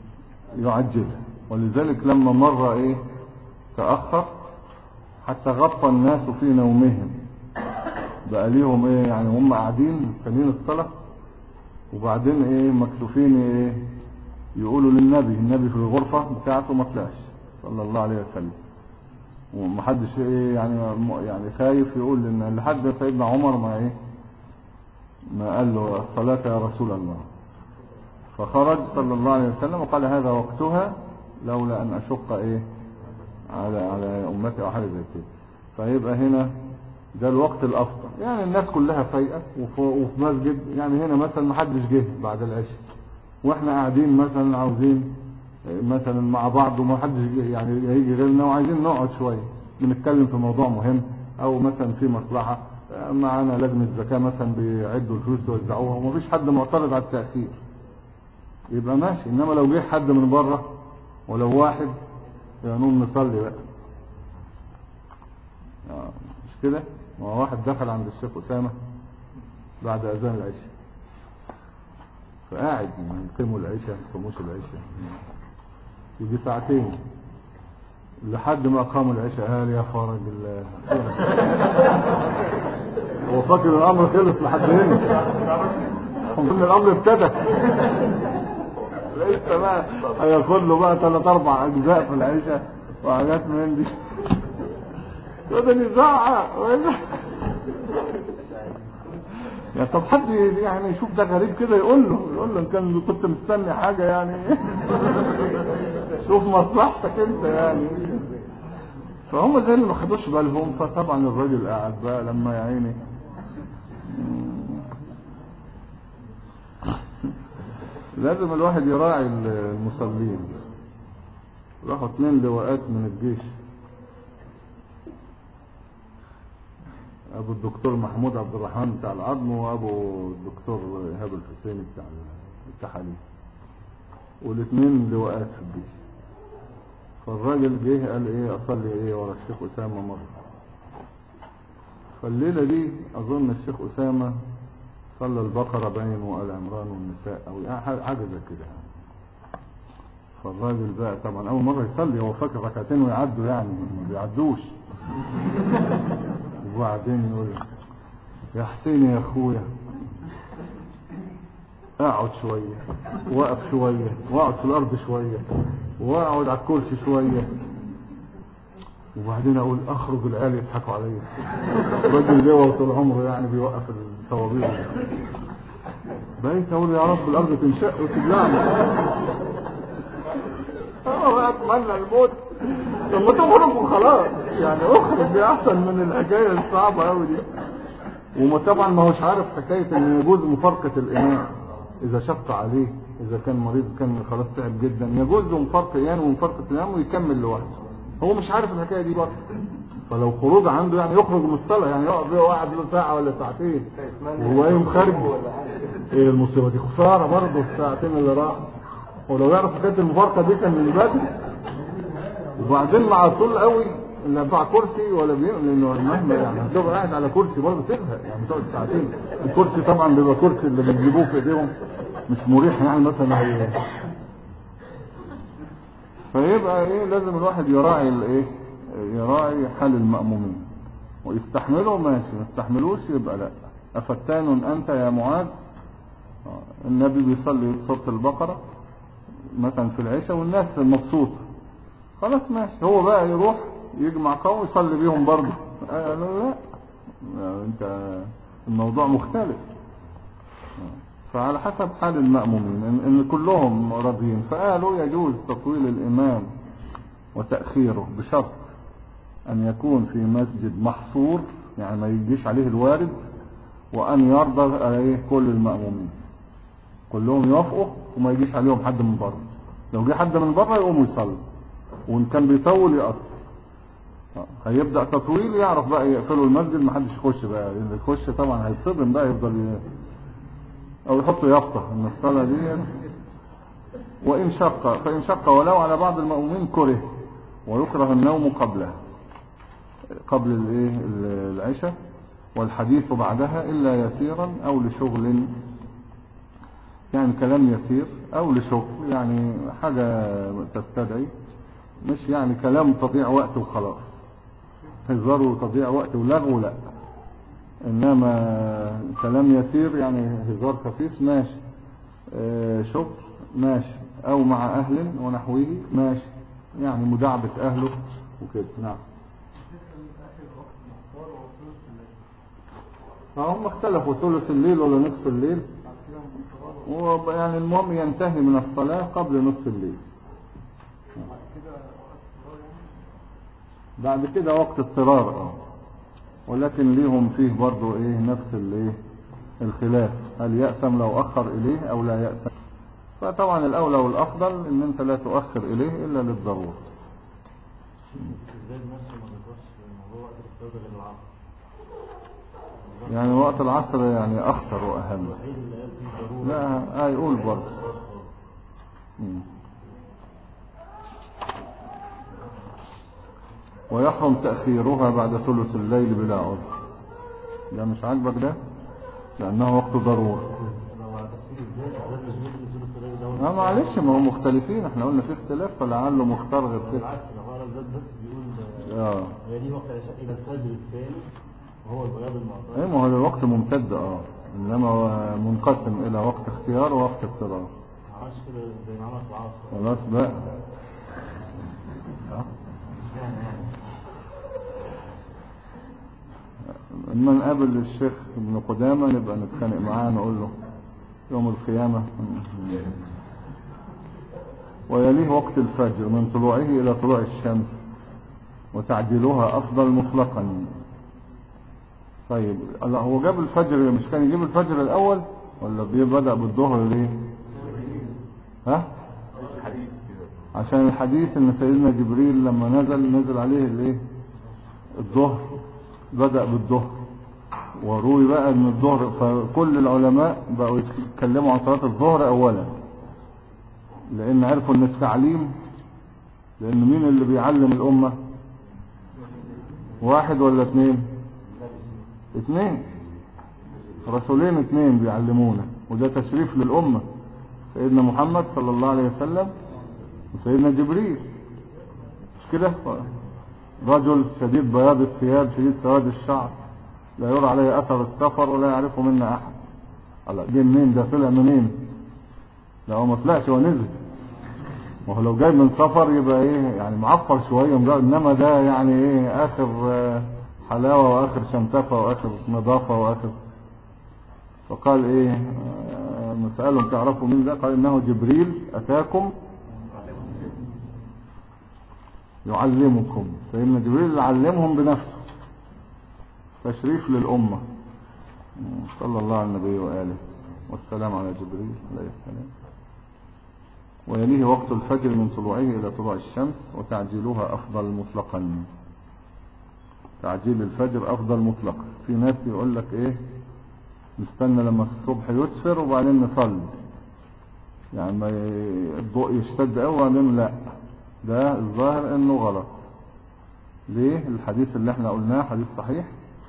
يعجلها. ولذلك لما مر ايه تأخر حتى غطى الناس في نومهم، بقى ليهم ايه يعني هم قاعدين مستنيين الصلاة وبعدين ايه مكسوفين ايه يقولوا للنبي، النبي في الغرفة بتاعته ما طلعش صلى الله عليه وسلم، ومحدش ايه يعني خايف يقول ان لحد سيدنا عمر ما قال له الصلاة يا رسول الله، فخرج صلى الله عليه وسلم وقال هذا وقتها لولا ان اشق ايه على امتي او حاجه زي كده. فيبقى هنا ده الوقت الافضل، يعني الناس كلها فايقه وفي مسجد، يعني هنا مثلا ما حدش جه بعد العشاء واحنا قاعدين مثلا عاوزين مثلا مع بعض وما حدش جه، يعني هيجي غيرنا وعايزين نقعد شويه بنتكلم في موضوع مهم او مثلا في مصلحه معانا لجنه زكاه مثلا بيعدوا الفلوس يوزعوها ومفيش حد معترض على التاخير يبقى ماشي. انما لو جه حد من بره ولو واحد نقوم نصلي بقى مش كده. ما هو واحد دخل عند الشيخ أسامة بعد أذان العشاء فقاعد يقيموا العشاء يقيموش العشاء يجي ساعتين لحد ما أقاموا العشاء. هال يا فرج الله هو فاكر الأمر خلص لحد هنا، قلنا الأمر ابتدى لسه بقى هياخد له بقى 3-4 أجزاء في العشاء وحاجات من دي بدل يزعق يا طب حد يعني يشوف ده غريب كده يقول له ان كان كنت مستني حاجة يعني شوف مصلحتك انت يعني. فهم زي اللي ما خدوش بالهم، فطبعا الراجل قاعد بقى لما يا عيني لازم الواحد يراعي المصلين. راحوا 2 لواءات من الجيش، ابو الدكتور محمود عبد الرحمن بتاع العظم وابو الدكتور ايهاب الحسيني بتاع التحاليل، والاثنين لواءات في الجيش. فالراجل جه قال ايه اصلي ايه ورا الشيخ اسامه مره. فالليله دي اظن الشيخ اسامه صلى البقره باين وآل عمران والنساء او حاجه زي كده. فالراجل بقى طبعا اول مره يصلي هو فاكر ركعتين ويعدوا، يعني ما بيعدوش. وبعدين يقول يا حسين يا اخويا اقعد شويه واقف شويه واقعد في الارض شويه واقعد على الكرسي شويه. وبعدين اقول اخرج العيال يضحكوا عليا. الراجل ده طول عمره يعني بيوقف الطوابير. بقيت اقول يا رب الارض تنشق وتبلعني. اتمنى الموت لما تخرج وخلاص، يعني اخرج دي احسن من الحكايه الصعبه قوي دي. وطبعا ما هوش عارف حكايه ان يجوز مفارقه الامام اذا شق عليه، اذا كان مريض كان خلاص تعب جدا يجوز له مفارقه يعني ومفارقه الامام ويكمل لوحده. هو مش عارف الحكايه دي برضه، فلو خروج عنده يعني يخرج من الصلاه، يعني يقعد قاعد له ساعه ولا ساعتين وهو قايم خارج. ايه المصيبه دي؟ خساره برضه الساعتين اللي راحوا. ولو يعرف حكايه المفارقه دي كان من بدري. وبعدين مع طول قوي اللي بتاع كرسي ولا لانه مهما يعني هتبقى قاعد على كرسي برضه تزهق، يعني تقعد ساعتين. الكرسي طبعا بيبقى كرسي اللي بيجيبوه في ايديهم مش مريح يعني مثلا فيبقى ايه لازم الواحد يراعي الايه يراعي حال المأمومين، ويستحملوا ماشي ما يستحملوش يبقى لا. افتان انت يا معاذ. النبي بيصلي سورة البقرة مثلا في العشاء والناس مبسوطة خلاص ماشي، هو بقى يروح يجمع قوم يصلي بيهم برضه. لا انت الموضوع مختلف. فعلى حسب حال المأمومين ان كلهم راضيين، فقالوا يجوز تطويل الامام وتأخيره بشرط ان يكون في مسجد محصور، يعني ما يجيش عليه الوارد، وان يرضى عليه كل المأمومين كلهم يوافقوا وما يجيش عليهم حد من بره. لو جه حد من بره يقوموا يصلي، وان كان بيطول يقصر. هيبدأ تطويل يعرف بقى يقفلوا المسجد ما حدش يخش بقى، لان يخش طبعا هيتصدم بقى يفضل او يحطوا يافطة ان الصلاة دي. وان شق فان شق ولو على بعض المأمومين كره، ويكره النوم قبل العشاء والحديث بعدها الا يسيرا او لشغل يعني كلام يسير او لشغل، يعني حاجة تستدعي، مش يعني كلام تضيع وقت وخلاص، هزار وتضيع وقت ولغو لا. انما كلام يسير يعني هزار خفيف ماشي، شغل ماشي، او مع اهل ونحوه ماشي، يعني مداعبة اهله وكده. نعم. هم اختلفوا ثلث الليل ولا نصف الليل، ويعني المهم ينتهي من الصلاة قبل نصف الليل. بعد كده وقت اضطرار ولكن ليهم فيه برضو ايه نفس الايه الخلاف، هل يأثم لو اخر اليه او لا يأثم. فطبعا الاولى والافضل ان انت لا تؤخر اليه الا للضرورة. يعني وقت العصر يعني اخطر واهم. لا يقول برضو. ويحرم تأخيرها بعد ثلث الليل بلا عذر. ده مش عاجبك ده لأنه وقت ضرورة. معلش، ما هم مختلفين، احنا قلنا في اختلاف فلعله مختار غير كده. هي دي وقت العشاء الى الفجر الثاني وهو البياض المعتاد. ايه، ما هو الوقت ممتد انما هو منقسم الى وقت اختيار ووقت اضطرار. معلش كده زي ما عمل في العصر. خلاص بقى. اما نقابل الشيخ ابن قدامة نبقى نتخانق معاه نقول له يوم القيامة. ويليه وقت الفجر من طلوعه الى طلوع الشمس وتعجيلها افضل مطلقا. طيب هو جاب الفجر، مش كان يجيب الفجر الاول ولا بدأ بالظهر ليه؟ عشان الحديث ان سيدنا جبريل لما نزل عليه الايه الظهر بدأ بالظهر، وروي بقى ان الظهر، فكل العلماء بقوا يتكلموا عن صلاة الظهر اولا لان عرفوا ان التعليم، لان مين اللي بيعلم الامة؟ واحد ولا اثنين؟ اثنين، رسولين اثنين بيعلمونا، وده تشريف للامة، سيدنا محمد صلى الله عليه وسلم وسيدنا جبريل. مش كده؟ رجل شديد بياض الثياب شديد سواد الشعر لا يرى عليه اثر السفر ولا يعرفه منا احد. الله، جه منين ده؟ طلع منين؟ لا هو ما طلعش ونزل، وهو لو جاي من سفر يبقى ايه يعني معفر شويه، انما ده يعني ايه اخر حلاوه واخر شمتفه واخر نظافه واخر. فقال ايه نسألهم تعرفوا مين ده؟ قال انه جبريل اتاكم يعلمكم. سيدنا جبريل علمهم بنفسه، تشريف للأمة. صلى الله على النبي وآله والسلام على جبريل عليه السلام. ويليه وقت الفجر من طلوعه إلى طلوع الشمس وتعجيلها أفضل مطلقا. تعجيل الفجر أفضل مطلقا. في ناس يقول لك إيه نستنى لما الصبح يسفر وبعدين نصلي، يعني ما الضوء يشتد قوي وبعدين لا، ده الظاهر انه غلط. ليه؟ الحديث اللي احنا قلناه حديث صحيح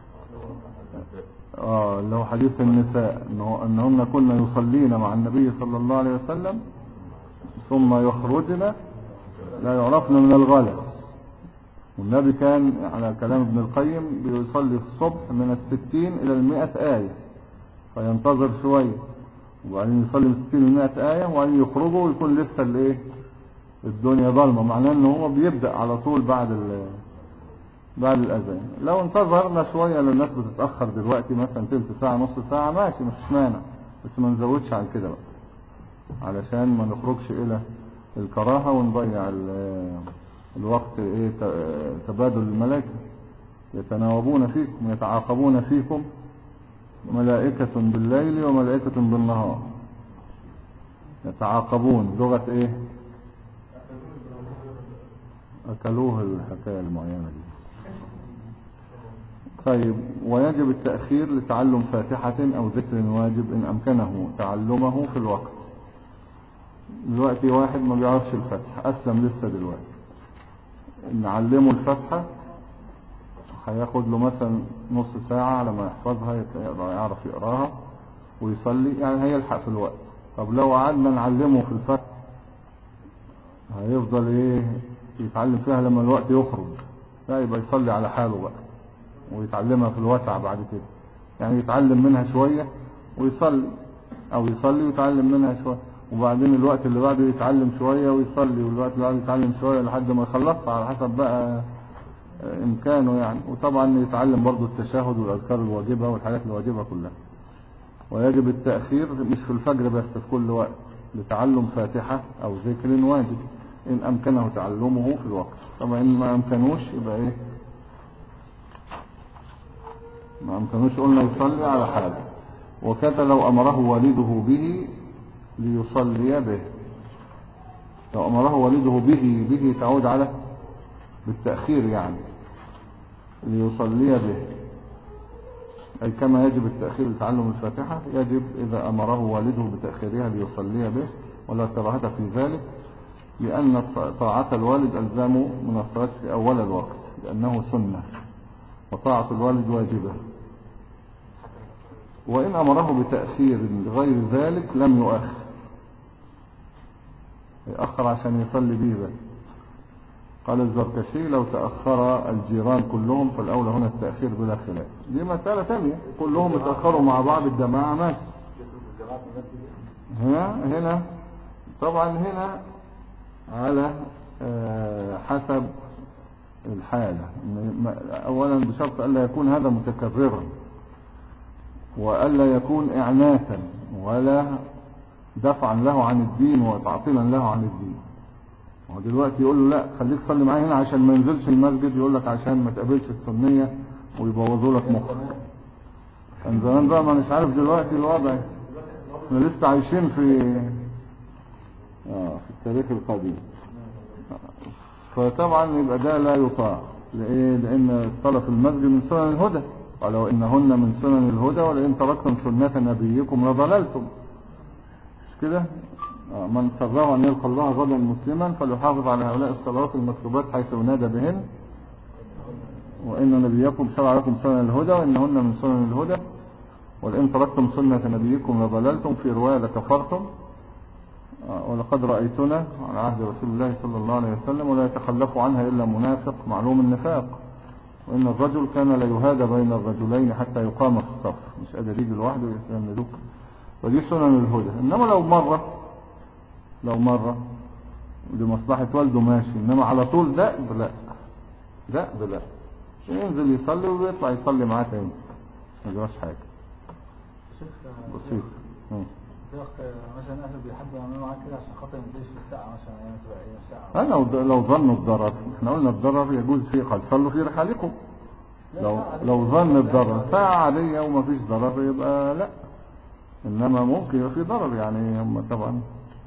اللي هو حديث النساء انهن كنا يصلين مع النبي صلى الله عليه وسلم ثم يخرجن لا يعرفن من الغلس. والنبي كان على كلام ابن القيم بيصلي الصبح من 60 الى 100 آية، فينتظر شوية وبعدين يصلي من 60 ل 100 آية وبعدين يخرجوا ويكون لسه الايه الدنيا ظلمة، معناه ان هو بيبدأ على طول بعد الاذان. لو انتظرنا شوية للناس بتتأخر دلوقتي مثلا تلت ساعة نص ساعة ماشي مش مانع، بس ما نزودش عن كده بقى علشان ما نخرجش الى الكراهة ونضيع الوقت. ايه تبادل الملائكة يتناوبون فيكم يتعاقبون فيكم ملائكة بالليل وملائكة بالنهار يتعاقبون. لغة ايه؟ أكلوه الحكاية المعينة دي. طيب ويجب التأخير لتعلم فاتحة أو ذكر واجب إن أمكنه تعلمه في الوقت. دلوقتي واحد ما بيعرفش الفتحة، أسلم لسه دلوقتي، نعلمه الفتحة هياخد له مثلا نص ساعة على ما يحفظها يعرف يقراها ويصلي، يعني هيلحق في الوقت. طب لو قعدنا نعلمه في الفتح هيفضل ايه يتعلم فيها لما الوقت يخرج؟ لا، يبقى يصلي على حاله بقى ويتعلمها في الوسع بعد كده. يعني يتعلم منها شوية ويصلي، او يصلي ويتعلم منها شوية، وبعدين الوقت اللي بعده يتعلم شوية ويصلي، والوقت اللي بعده يتعلم شوية لحد ما يخلصها على حسب بقى امكانه يعني. وطبعا يتعلم برضو التشهد والاذكار الواجبة والحاجات الواجبة كلها. ويجب التأخير مش في الفجر بس، في كل وقت، لتعلم فاتحة او ذكر واجب ان امكنه تعلمه في الوقت. طبعا ان ما امكنوش يبقى ايه، ما امكنوش قلنا يصلي على حاله. وكذا لو امره والده به ليصلي به. لو امره والده به تعود على بالتأخير يعني، ليصلي به، أي كما يجب التأخير لتعلم الفاتحة يجب إذا أمره والده بتأخيرها ليصلي به، ولا كراهة في ذلك، لأن طاعة الوالد ألزام من الصلاة في أول الوقت لأنه سنة، وطاعة الوالد واجبة. وإن أمره بتأخير غير ذلك لم يؤخر، يأخر عشان يصلي به بس. قال الزركشي لو تأخر الجيران كلهم فالأولى هنا التأخير بلا خلاف. دي مسألة تانية، كلهم يتأخروا مع بعض الجماعة ماشي. هنا طبعا هنا على حسب الحالة. أولا بشرط ألا يكون هذا متكررا، وألا يكون إعناثا ولا دفعا له عن الدين وتعطيلا له عن الدين. ودلوقتي يقول له لا خليك صلي معايا هنا عشان ما ينزلش المسجد، يقول لك عشان ما تقابلش السنية ويبوظوا لك مخك. كان زمان بقى ما مش عارف دلوقتي الوضع، احنا لسه عايشين في التاريخ القديم. فطبعا يبقى ده لا يطاع. لإيه؟ لأن الصلاة في المسجد من سنن الهدى، ولو إنهن من سنن الهدى ولئن تركتم سنة نبيكم لضللتم. مش كده؟ من سره أن يلقى الله غدا مسلما فليحافظ على هؤلاء الصلوات المكتوبات حيث ينادى بهن، وإن نبيكم شرع لكم سنن الهدى وإنهن من سنن الهدى، ولئن تركتم سنة نبيكم لضللتم. في رواية لكفرتم. ولقد رأيتنا على عهد رسول الله صلى الله عليه وسلم ولا يتخلف عنها إلا منافق معلوم النفاق، وإن الرجل كان ليهادى بين الرجلين حتى يقام في الصف، مش قادر يجي لوحده يسندوك. ودي سنن الهدى. إنما لو مرة لمصلحة والده ماشي، إنما على طول دأب لا ينزل يصلي ويطلع يصلي معاه تاني، ما جراش حاجة. بسيط. مثلا اهله بيحبوا يعملوا معاك كده عشان خاطر ما ينزلش في الساعه، مثلا يعني تبقى ايه ساعه. لو ظنوا الضرر، احنا قلنا الضرر يجوز فيه قد صلوا في رحالكم. لو ظن الضرر ساعة عادية وما فيش ضرر يبقى لا، انما ممكن يبقى في ضرر يعني. هم طبعا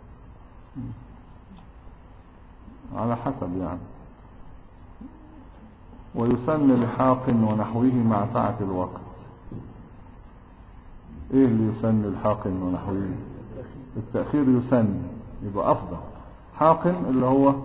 على حسب يعني. ويسن لحاق ونحوه مع ساعة الوقت. ايه اللي يسن لحاق ونحوه؟ التأخير يسن، يبقى افضل. حاق اللي هو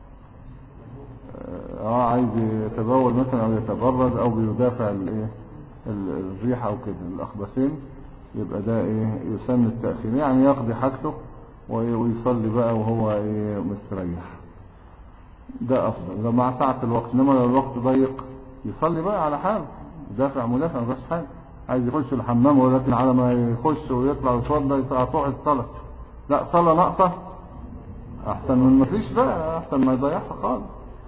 عايز يتبول مثلا او يتبرد او بيدافع الايه الريح او كده الاخبثين، يبقى ده ايه يسن التأخير، يعني يقضي حاجته ويصلي بقى وهو ايه مستريح. ده افضل ده مع ساعة الوقت. انما لو الوقت ضيق يصلي بقى على حاله، مدافع بس حاجة. عايز يخش الحمام ولكن على ما يخش ويطلع ويتوضى هتقع الصلاة، لا صلاة ناقصة احسن من ما فيش بقى، احسن ما يضيعها خالص.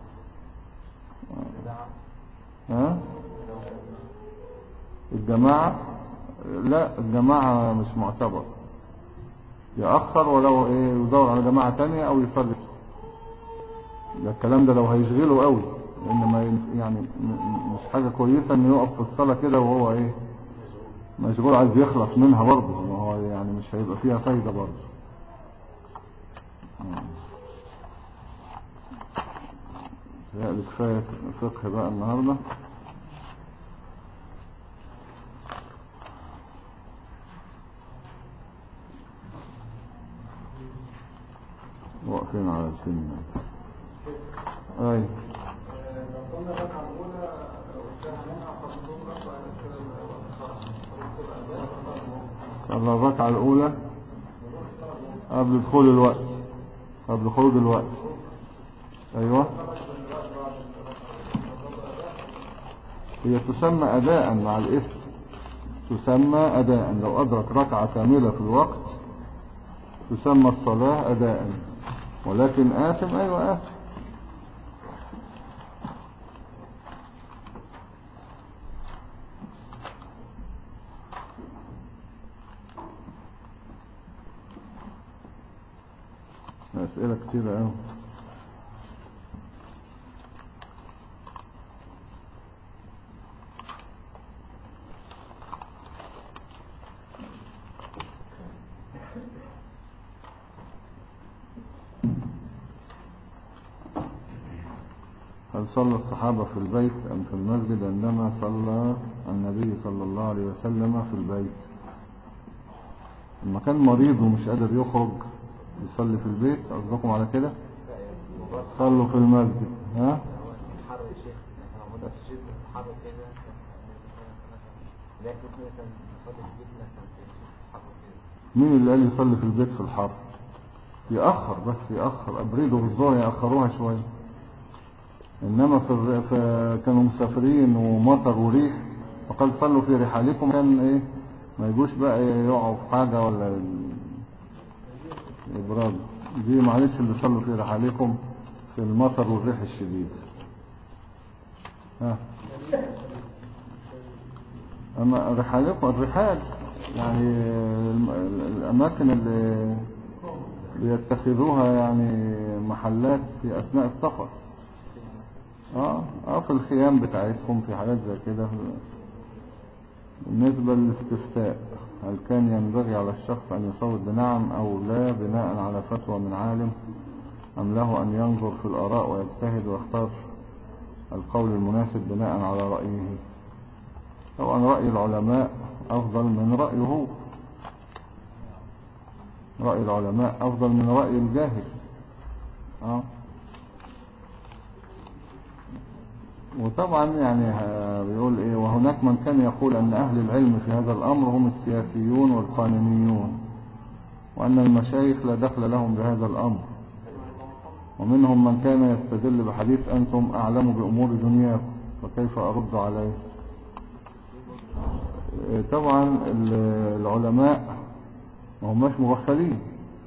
الجماعة لا، الجماعة مش معتبر، يأخر ولو ايه يدور على جماعة تانية او يصلي. ده الكلام ده لو هيشغله قوي، لان ما يعني مش حاجة كويسة انه يقف في الصلاة كده وهو ايه مشغول عايز يخلص منها برضه، هو يعني مش هيبقى فيها فايدة برضه. يعني كفاية فقه بقى النهاردة. واقفين على السنة. اي الركعة الأولى قبل دخول الوقت، قبل خروج الوقت. ايوه هي تسمى اداء مع الاسم، تسمى اداء. لو ادرك ركعة كاملة في الوقت تسمى الصلاة اداء، ولكن آثم ايوه آثم. أسئلة كتيرة أوي. هل صلى الصحابة في البيت أم في المسجد عندما صلى النبي صلى الله عليه وسلم في البيت؟ لما كان مريض ومش قادر يخرج يصلي في البيت، قصدكم على كده؟ صلوا في المسجد. ها؟ الحر يا شيخ، احنا موجودة في الشيخ الحر كده، لكن مثلا نصلي في بيتنا في الحر كده. مين اللي قال يصلي في البيت في الحر؟ يأخر، بس يأخر أبريدوا بالظهر يأخروها شوية. إنما كانوا مسافرين ومطر وريح وقال صلوا في رحالكم، كان إيه ما يجوش بقى يقعوا في حاجة ولا إبراد. دي معلش اللي صلوا في رحالكم في المطر والريح الشديد. ها أما رحالكم الرحال يعني الأماكن اللي بيتخذوها يعني محلات في أثناء السفر. في الخيام بتاعتكم في حاجات زي كده. بالنسبة للاستفتاء، هل كان ينبغي على الشخص أن يصوت بنعم أو لا بناء على فتوى من عالم، أم له أن ينظر في الآراء ويجتهد ويختار القول المناسب بناء على رأيه؟ طبعا رأي العلماء أفضل من رأيه هو، رأي العلماء أفضل من رأي الجاهل. وطبعا يعني بيقول ايه، وهناك من كان يقول ان اهل العلم في هذا الامر هم السياسيون والقانونيون، وان المشايخ لا دخل لهم بهذا الامر. ومنهم من كان يستدل بحديث انتم اعلم بامور دنياكم، فكيف ارد عليه؟ طبعا العلماء ما هماش مغفلين،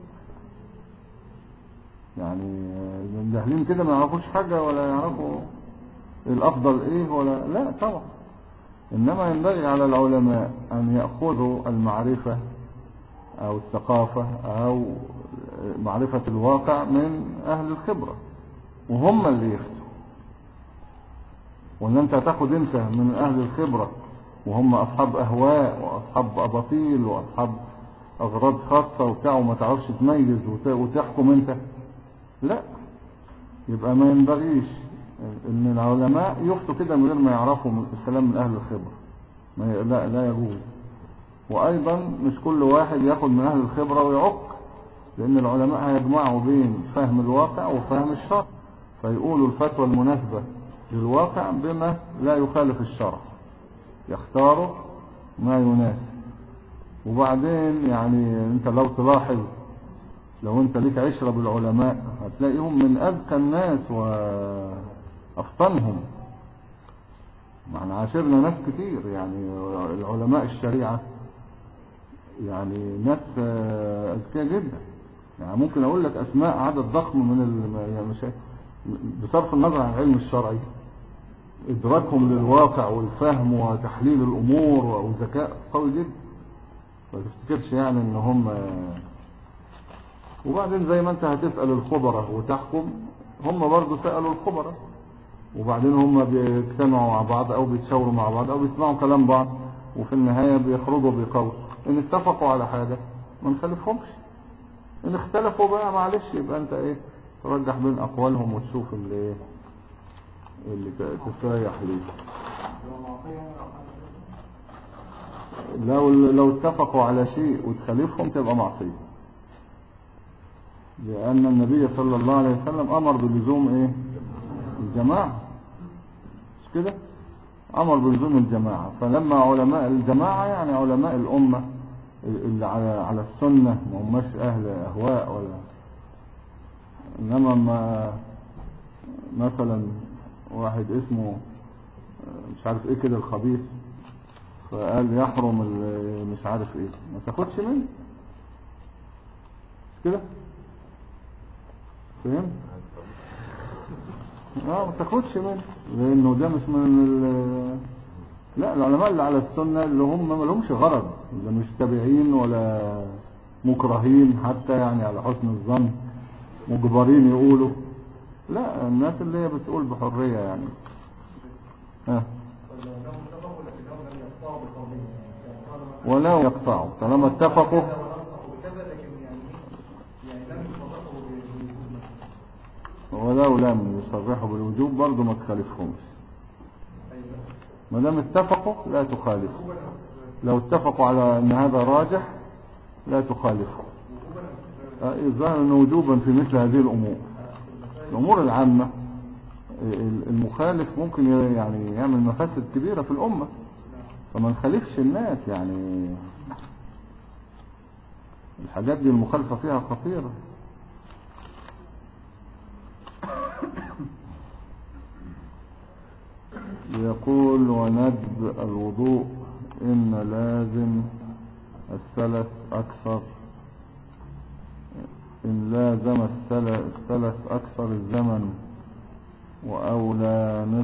يعني الجاهلين كده ما يعرفوش حاجة ولا يعرفوا الافضل ايه ولا لا طبعا. انما ينبغي على العلماء ان يأخذوا المعرفة او الثقافة او معرفة الواقع من اهل الخبرة، وهم اللي يفتوا. وان انت تاخد انت من اهل الخبرة وهم اصحاب اهواء واصحاب اباطيل واصحاب اغراض خاصة وبتاع وما تعرفش تميز وتحكم انت، لا. يبقى ما ينبغيش ان العلماء يفتوا كده من غير ما يعرفوا الكلام من اهل الخبرة. لا يجوز. وايضا مش كل واحد ياخد من اهل الخبرة ويعق، لان العلماء هيجمعوا بين فهم الواقع وفهم الشرع، فيقولوا الفتوى المناسبة للواقع بما لا يخالف الشرع، يختاروا ما يناسب. وبعدين يعني انت لو تلاحظ، لو انت ليك عشرة بالعلماء هتلاقيهم من اذكى الناس وافطنهم. معنا عاشرنا ناس كتير يعني العلماء الشريعة يعني ناس اذكياء جدا. يعني ممكن اقول لك اسماء عدد ضخم من يعني بصرف النظر عن العلم الشرعي، ادراكهم للواقع والفهم وتحليل الامور وذكاء قوي جدا. ما تفتكرش يعني ان هم. وبعدين زي ما انت هتسأل الخبراء وتحكم، هم برضو سألوا الخبراء، وبعدين هم بيجتمعوا مع بعض او بيتشاوروا مع بعض او بيسمعوا كلام بعض، وفي النهاية بيخرجوا بقول. ان اتفقوا على حاجة ما نخالفهمش، ان اختلفوا بقى معلش يبقى انت ايه ترجح بين اقوالهم وتشوف اللي تستريح ليه. لو اتفقوا على شيء وتخالفهم تبقى معصية، لأن النبي صلى الله عليه وسلم أمر بلزوم إيه؟ الجماعة، مش كده؟ أمر بلزوم الجماعة. فلما علماء الجماعة يعني علماء الأمة اللي على السنة ما هماش اهل اهواء ولا. انما ما مثلا واحد اسمه مش عارف ايه كده الخبيث فقال يحرم مش عارف ايه، ما تاخدش منه مش كده، فهمت؟ ما تاخدش منه لانه ده مش من لا، العلماء اللي على السنة اللي هم ما لهمش غرض، لا مش تابعين ولا مكرهين حتى يعني على حسن الظن مجبرين يقولوا، لا الناس اللي هي بتقول بحرية يعني. ولو يقطعوا طالما اتفقوا، ولو لم يصرحوا بالوجوب برضو ما تخالفهمش، ما دام اتفقوا لا تخالفوا، لو اتفقوا على ان هذا راجح لا تخالفوا. الظاهر انه وجوبا في مثل هذه الامور العامة المخالف ممكن يعني يعمل مفاسد كبيرة في الامة، فما نخالفش الناس يعني، الحاجات دي المخالفة فيها خطيرة. يقول وندب الوضوء إن لازم الثلث أكثر، إن لازم الثلث أكثر الزمن وأولى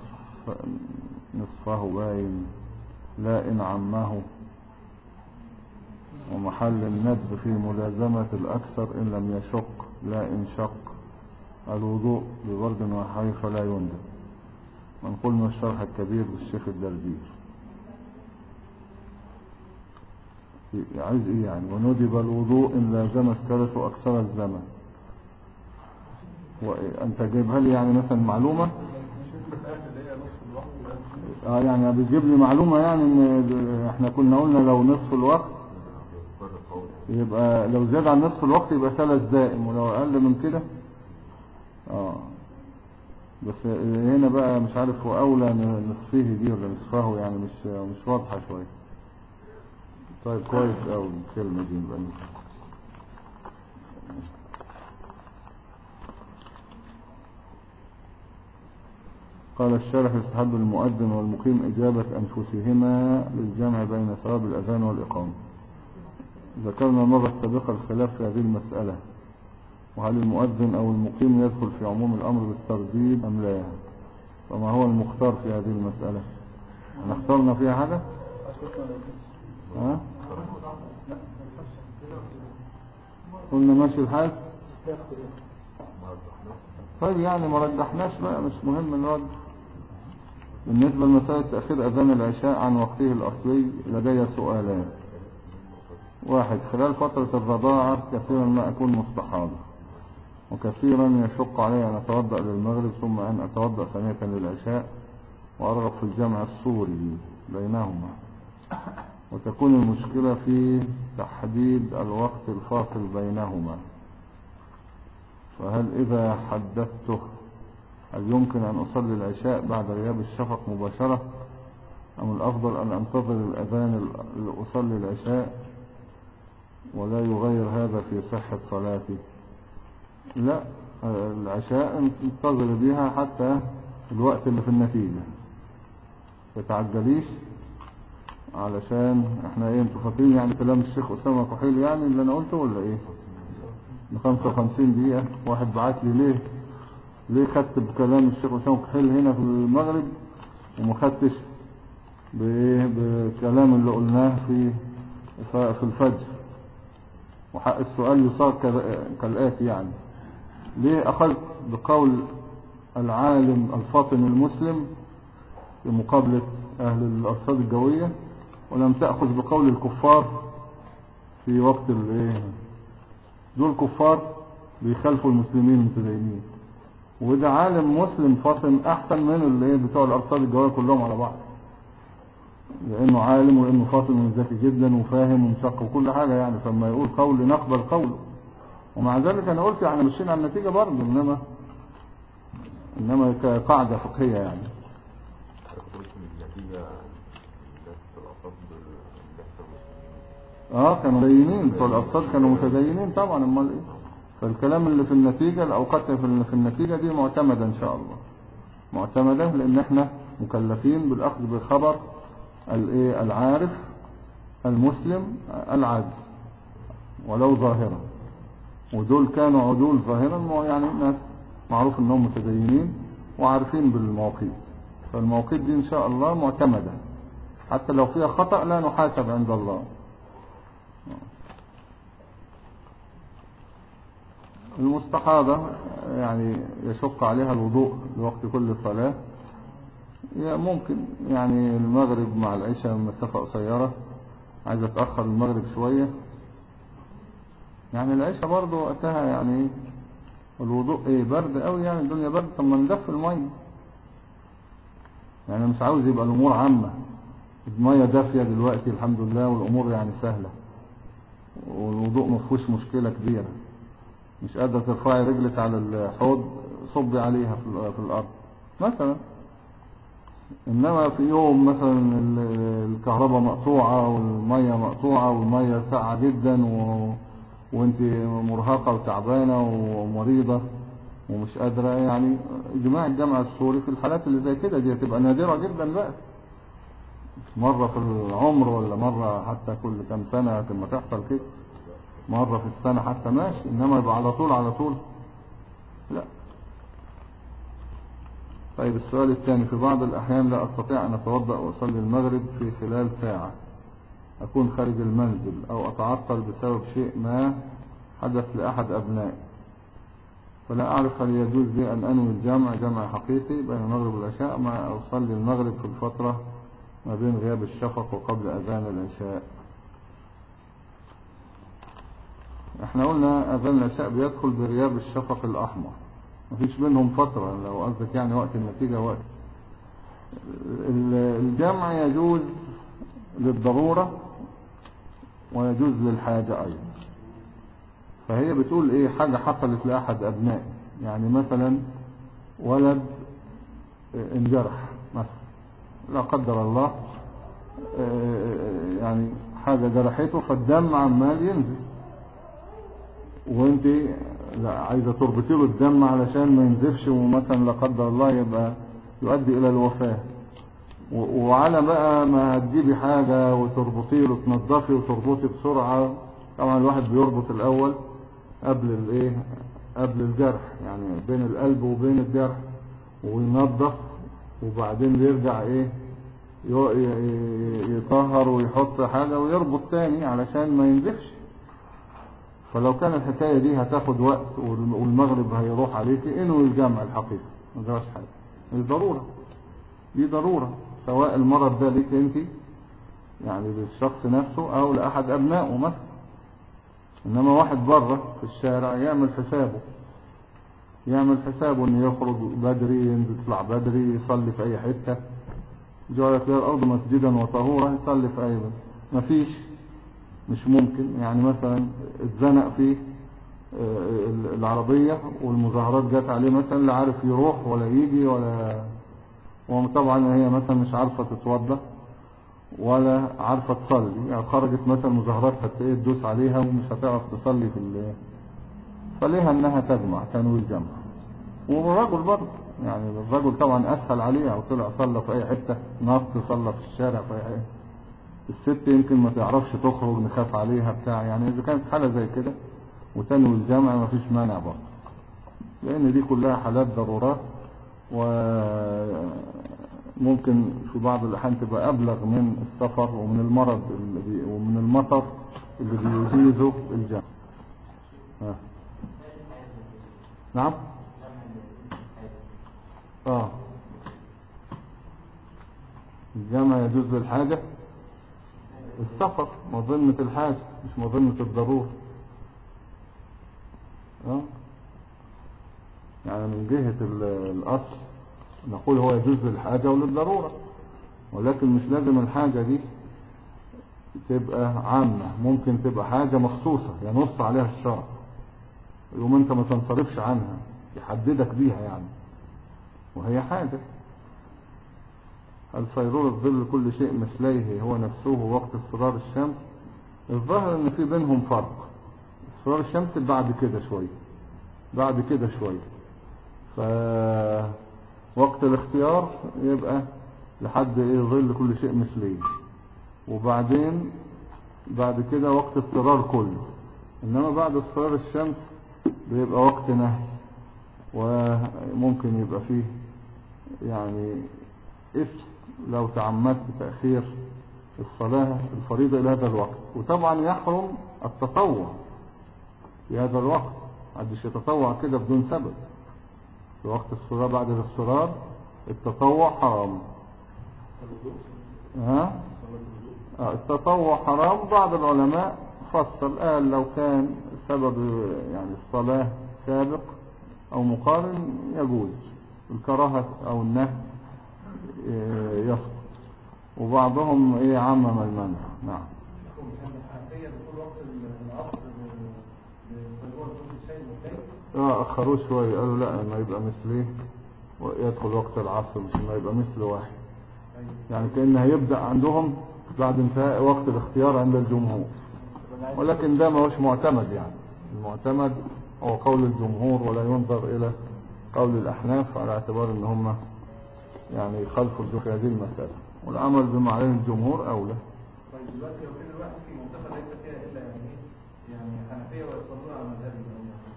نصفه باين لا إن عمه، ومحل الندب في ملازمة الأكثر إن لم يشق لا إن شق، الوضوء ببرد وحي فلا يندب. منقول من الشرح الكبير للشيخ الدردير. عايز ايه يعني؟ وندب الوضوء ان لازم الثلث اكثر الزمن، وانت جايبها لي يعني مثلا معلومة يعني بتجيب لي معلومة يعني ان احنا كنا قلنا لو نصف الوقت يبقى، لو زاد عن نصف الوقت يبقى ثلث دائم، ولو اقل من كده بس هنا بقى مش عارف هو اولى نصفيه دي ولا نصفه يعني مش واضحة شوية. طيب كويس اوي الكلمة دي بقى. قال الشارح يستحب المؤذن والمقيم إجابة أنفسهما للجمع بين ثواب الأذان والإقامة. ذكرنا المرة السابقة الخلاف في هذه المسألة، وهل المؤذن أو المقيم يدخل في عموم الأمر بالترديد أم لا؟ فما هو المختار في هذه المسألة؟ اخترنا فيها حاجة؟ قلنا ماشي الحال. طيب يعني ما رجحناش بقى، مش مهم الرد. بالنسبة لمسألة تأخير أذان العشاء عن وقته الأصلي لدي سؤالان. واحد، خلال فترة الرضاعة كثيرا ما أكون مستحاضة، وكثيرا يشق علي أن أتوضأ للمغرب ثم أن أتوضأ ثانية للعشاء، وأرغب في الجمع الصوري بينهما، وتكون المشكلة في تحديد الوقت الفاصل بينهما، فهل إذا حددته هل يمكن أن أصلي العشاء بعد غياب الشفق مباشرة، أم الأفضل أن أنتظر الأذان لأصلي العشاء ولا يغير هذا في صحة صلاتي؟ لا، العشاء انتظر بها حتى الوقت اللي في النتيجة، فتعجليش، علشان احنا انتوا فاكرين يعني كلام الشيخ أسامة كحيل يعني اللي انا قلته ولا ايه؟ 55 دقيقة واحد بعت لي ليه خدت بكلام الشيخ أسامة كحيل هنا في المغرب وما خدتش بكلام اللي قلناه في الفجر؟ وحق السؤال يصار كالآتي يعني، ليه أخذت بقول العالم الفاطن المسلم في مقابلة أهل الأرصاد الجوية، ولم تأخذ بقول الكفار في وقت دول كفار بيخالفوا المسلمين المتدينين، وده عالم مسلم فاطن أحسن من بتوع الأرصاد الجوية كلهم على بعض، لأنه عالم وإنه فاطن وذكي جدا وفاهم ومشق وكل حاجة يعني، فما يقول قول نقبل قوله. ومع ذلك أنا قلت يعني مشينا على النتيجة برضه، إنما كقاعدة فقهية يعني. كانوا متدينين بتوع الأقساط، كانوا متدينين طبعا، امال ايه. فالكلام اللي في النتيجة، الأوقات في النتيجة دي معتمدة إن شاء الله، معتمدة، لأن احنا مكلفين بالأخذ بخبر العارف المسلم العادل ولو ظاهرا. ودول كانوا عدول ظاهرا، يعني ناس معروف انهم متدينين وعارفين بالمواقيت، فالمواقيت دي ان شاء الله معتمدة، حتى لو فيها خطأ لا نحاسب عند الله. المستحاضة يعني يشق عليها الوضوء لوقت كل صلاة، ممكن يعني المغرب مع العشاء مسافة قصيرة، عايزة تأخر المغرب شوية، يعني العشاء برضو وقتها يعني الوضوء برد قوي، يعني الدنيا برد، طب ما ندفي المية، يعني مش عاوز يبقى الأمور عامة، المية دافية دلوقتي الحمد لله، والأمور يعني سهلة، والوضوء مفهوش مشكلة كبيرة، مش قادرة ترفعي رجلك على الحوض صبي عليها في الأرض مثلا. إنما في يوم مثلا الكهرباء مقطوعة والمية مقطوعة والمية ساقعة جدا وانت مرهقة وتعبانة ومريضة ومش قادرة، يعني اجماع الجامع السوري في الحالات اللي زي كده دي هتبقى نادرة جدا بقى، مرة في العمر ولا مرة حتى كل كام سنة لما تحصل كده، مرة في السنة حتى ماشي، انما يبقى على طول لا. طيب السؤال الثاني، في بعض الأحيان لا أستطيع أن أتوضأ وأصلي المغرب في خلال ساعة، أكون خارج المنزل أو أتعطل بسبب شيء ما حدث لأحد أبنائي، فلا أعرف هل يجوز لي أن أنوي جمع حقيقي بين المغرب والعشاء ما أصلي المغرب في الفترة ما بين غياب الشفق وقبل أذان العشاء. احنا قلنا أذان العشاء بيدخل بغياب الشفق الأحمر، مفيش منهم فترة، لو قصدك يعني وقت النتيجة وقت. الجمع يجوز للضرورة ويجوز للحاجة أيضا. فهي بتقول ايه، حاجة حصلت لأحد أبنائي، يعني مثلا ولد انجرح مثلا لا قدر الله، يعني حاجة جرحته فالدم عمال ينزل، وانت لا عايزة تربطي له الدم علشان ما ينزفش ومثلا لا قدر الله يبقى يؤدي الى الوفاة، وعلى بقى ما هتجيبي حاجة وتربطي له، تنظفي وتربطي بسرعة. طبعا الواحد بيربط الاول قبل الجرح، يعني بين القلب وبين الجرح، وينظف، وبعدين بيرجع يطهر ويحط حاجة ويربط تاني علشان ما ينزفش. فلو كان الحكاية دي هتاخد وقت والمغرب هيروح عليك، انوي الجمع الحقيقي، ما جراش حاجة، دي ضرورة، سواء المرض ده ليك انت يعني للشخص نفسه او لأحد ابنائه مثلا. انما واحد بره في الشارع يعمل حسابه انه يخرج بدري، يطلع بدري، يصلي في اي حتة، جعلت لها الارض مسجدا وطهورا، يصلي في اي بس مفيش، مش ممكن. يعني مثلا اتزنق في العربية والمظاهرات جات عليه مثلا، لا عارف يروح ولا يجي وطبعا هي مثلا مش عارفة تتوضى ولا عارفة تصلي، يعني خرجت مثلا مظاهرات حتى تدوس عليها ومش هتعرف تصلي فليها انها تنوي الجمع. والرجل برضه، يعني الرجل طبعا اسهل عليه، او طلع صلى في اي حتة، نط صلى في الشارع في اي حتة. الست يمكن ما تعرفش تخرج، نخاف عليها بتاع، يعني اذا كانت حالة زي كده وتنوي الجمع ما فيش مانع برضه، لان دي كلها حالات ضرورات، وممكن في بعض الاحيان تبقى ابلغ من السفر ومن المرض ومن المطر اللي بيجيزه الجمع. نعم. الجمع يجوز للحاجة، السفر مظنة الحاجة مش مظنة الضرورة. يعني من جهة الأصل نقول هو يجوز للحاجة وللضرورة، ولكن مش لازم الحاجة دي تبقى عامة، ممكن تبقى حاجة مخصوصة ينص عليها الشرع، يوم انت ما تنصرفش عنها، يحددك بيها يعني، وهي حاجة. الفيرور الظل كل شيء مثليه هو نفسه وقت اصفرار الشمس، الظاهر ان في بينهم فرق. اصفرار الشمس بعد كده شوية، فوقت الاختيار يبقى لحد ظل كل شيء مثليه، وبعدين بعد كده وقت اضطرار كله. انما بعد اصفرار الشمس بيبقى وقت نهي، وممكن يبقى فيه يعني إثم لو تعمدت تأخير الصلاة الفريضة إلى هذا الوقت. وطبعا يحرم التطوع في هذا الوقت، محدش يتطوع كده بدون سبب. في وقت الصلاة بعد الاصفرار التطوع حرام. التطوع حرام. بعض العلماء فصل قال لو كان سبب يعني الصلاة سابق او مقارن يجوز، الكراهة او النهي يسقط، وبعضهم عمم المنع. نعم. اخروه شوية، قالوا لا ما يبقى مثليه ويدخل وقت العصر، مش ما يبقى مثل واحد، يعني كأنه هيبدأ عندهم بعد انتهاء وقت الاختيار عند الجمهور، ولكن ده ما هوش معتمد. يعني المعتمد هو قول الجمهور، ولا ينظر الى قول الاحناف على اعتبار ان هم يعني يخالفوا في هذه المسألة، والعمل بما عليه الجمهور اولى. طيب دلوقتي لو كان الواحد في منطقة ليس فيها الا يعني حنفية ويصلون على مذهبهم،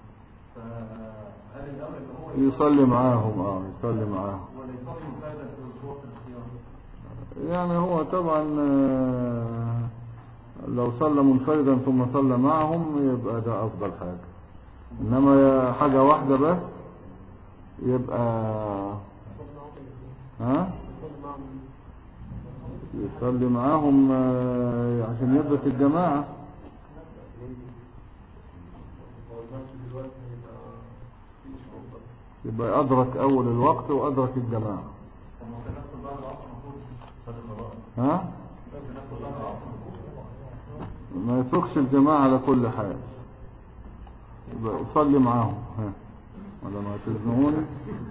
فهل الامر ان هو يصلي معاهم يصلي معاهم ولا يصلي منفردا في وقت الاختيار؟ يعني هو طبعا لو صلى منفردا ثم صلى معهم يبقى ده افضل حاجة، انما حاجة واحدة بس يبقى يصلي معاهم عشان يدرك الجماعة. يبقى أدرك أول الوقت وأدرك الجماعة. ما يتركش الجماعة على كل حال، يبقى يصلي معاهم. ولا ما تزنوني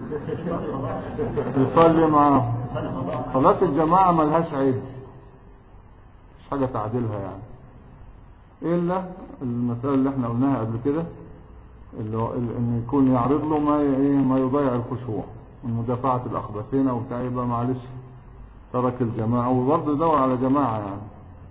يصلي معاهم. صلاة الجماعة ملهاش عيد، مش حاجة تعديلها يعني، إلا المسألة اللي احنا قلناها قبل كده، ان يكون يعرض له ما يضيع الخشوع من مدافعة الأخبثين او بتاع، يبقى معلش ترك الجماعة، وبرضه يدور على جماعة. يعني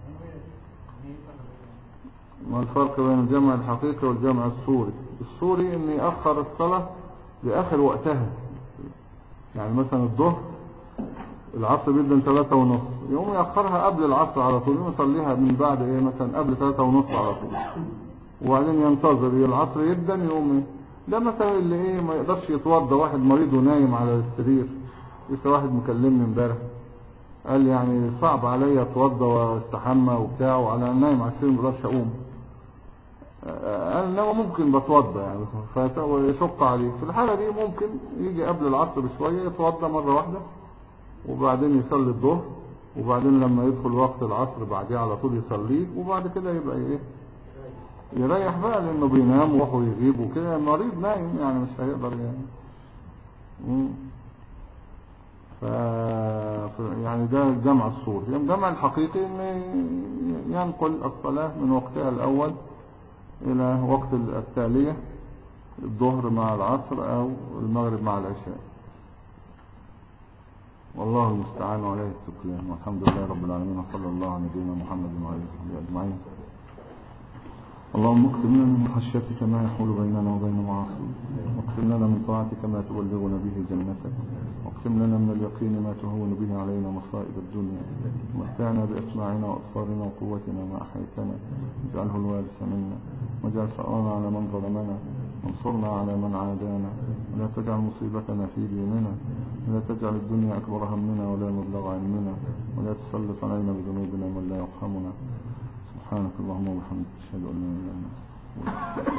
ما الفرق بين الجمع الحقيقي والجمع الصوري؟ الصوري ان يأخر الصلاة لآخر وقتها، يعني مثلا الظهر العصر بيبدأ 3:30، يقوم يأخرها قبل العصر على طول، يصليها من بعد مثلا قبل 3:30 على طول، وبعدين ينتظر العصر يبدأ يقوم ده مثلا اللي ما يقدرش يتوضى، واحد مريض ونايم على السرير. لسه واحد مكلمني امبارح قال يعني صعب عليا اتوضى واستحمى وبتاع، وعلى نايم على السرير ما اقدرش اقوم. قال انما ممكن بتوضى يعني، فيشق عليه. في الحالة دي ممكن يجي قبل العصر بشوية يتوضى مرة واحدة، وبعدين يصلي الظهر، وبعدين لما يدخل وقت العصر بعديه على طول يصليه، وبعد كده يبقى يريح بقى، لانه بينام وروحه يغيب وكده، مريض نايم يعني مش هيقدر يعني. يعني ده الجمع الصوري. الجمع الحقيقي ان ينقل الصلاة من وقتها الاول الى وقت التالية، الظهر مع العصر او المغرب مع العشاء، والله المستعان عليه التكلان. والحمد لله رب العالمين، وصلى الله على نبينا محمد وعلى اله اجمعين. اللهم اكتب لنا من خشيتك ما يحول بيننا وبين معاصيك، واكتب لنا من طاعتك ما تبلغنا به جنتك، واكتب لنا من اليقين ما تهون به علينا مصائب الدنيا، ومتعنا بأسماعنا وأبصارنا وقوتنا ما أحيتنا، واجعله الوارث منا، واجعل ثأرنا على من ظلمنا، وانصرنا على من عادانا، ولا تجعل مصيبتنا في ديننا، ولا تجعل الدنيا أكبر همنا ولا مبلغ علمنا، ولا تسلط علينا بذنوبنا من لا يرحمنا. سبحانك اللهم وبحمدك، أشهد أن لا إله إلا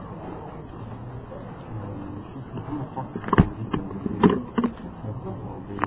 أنت.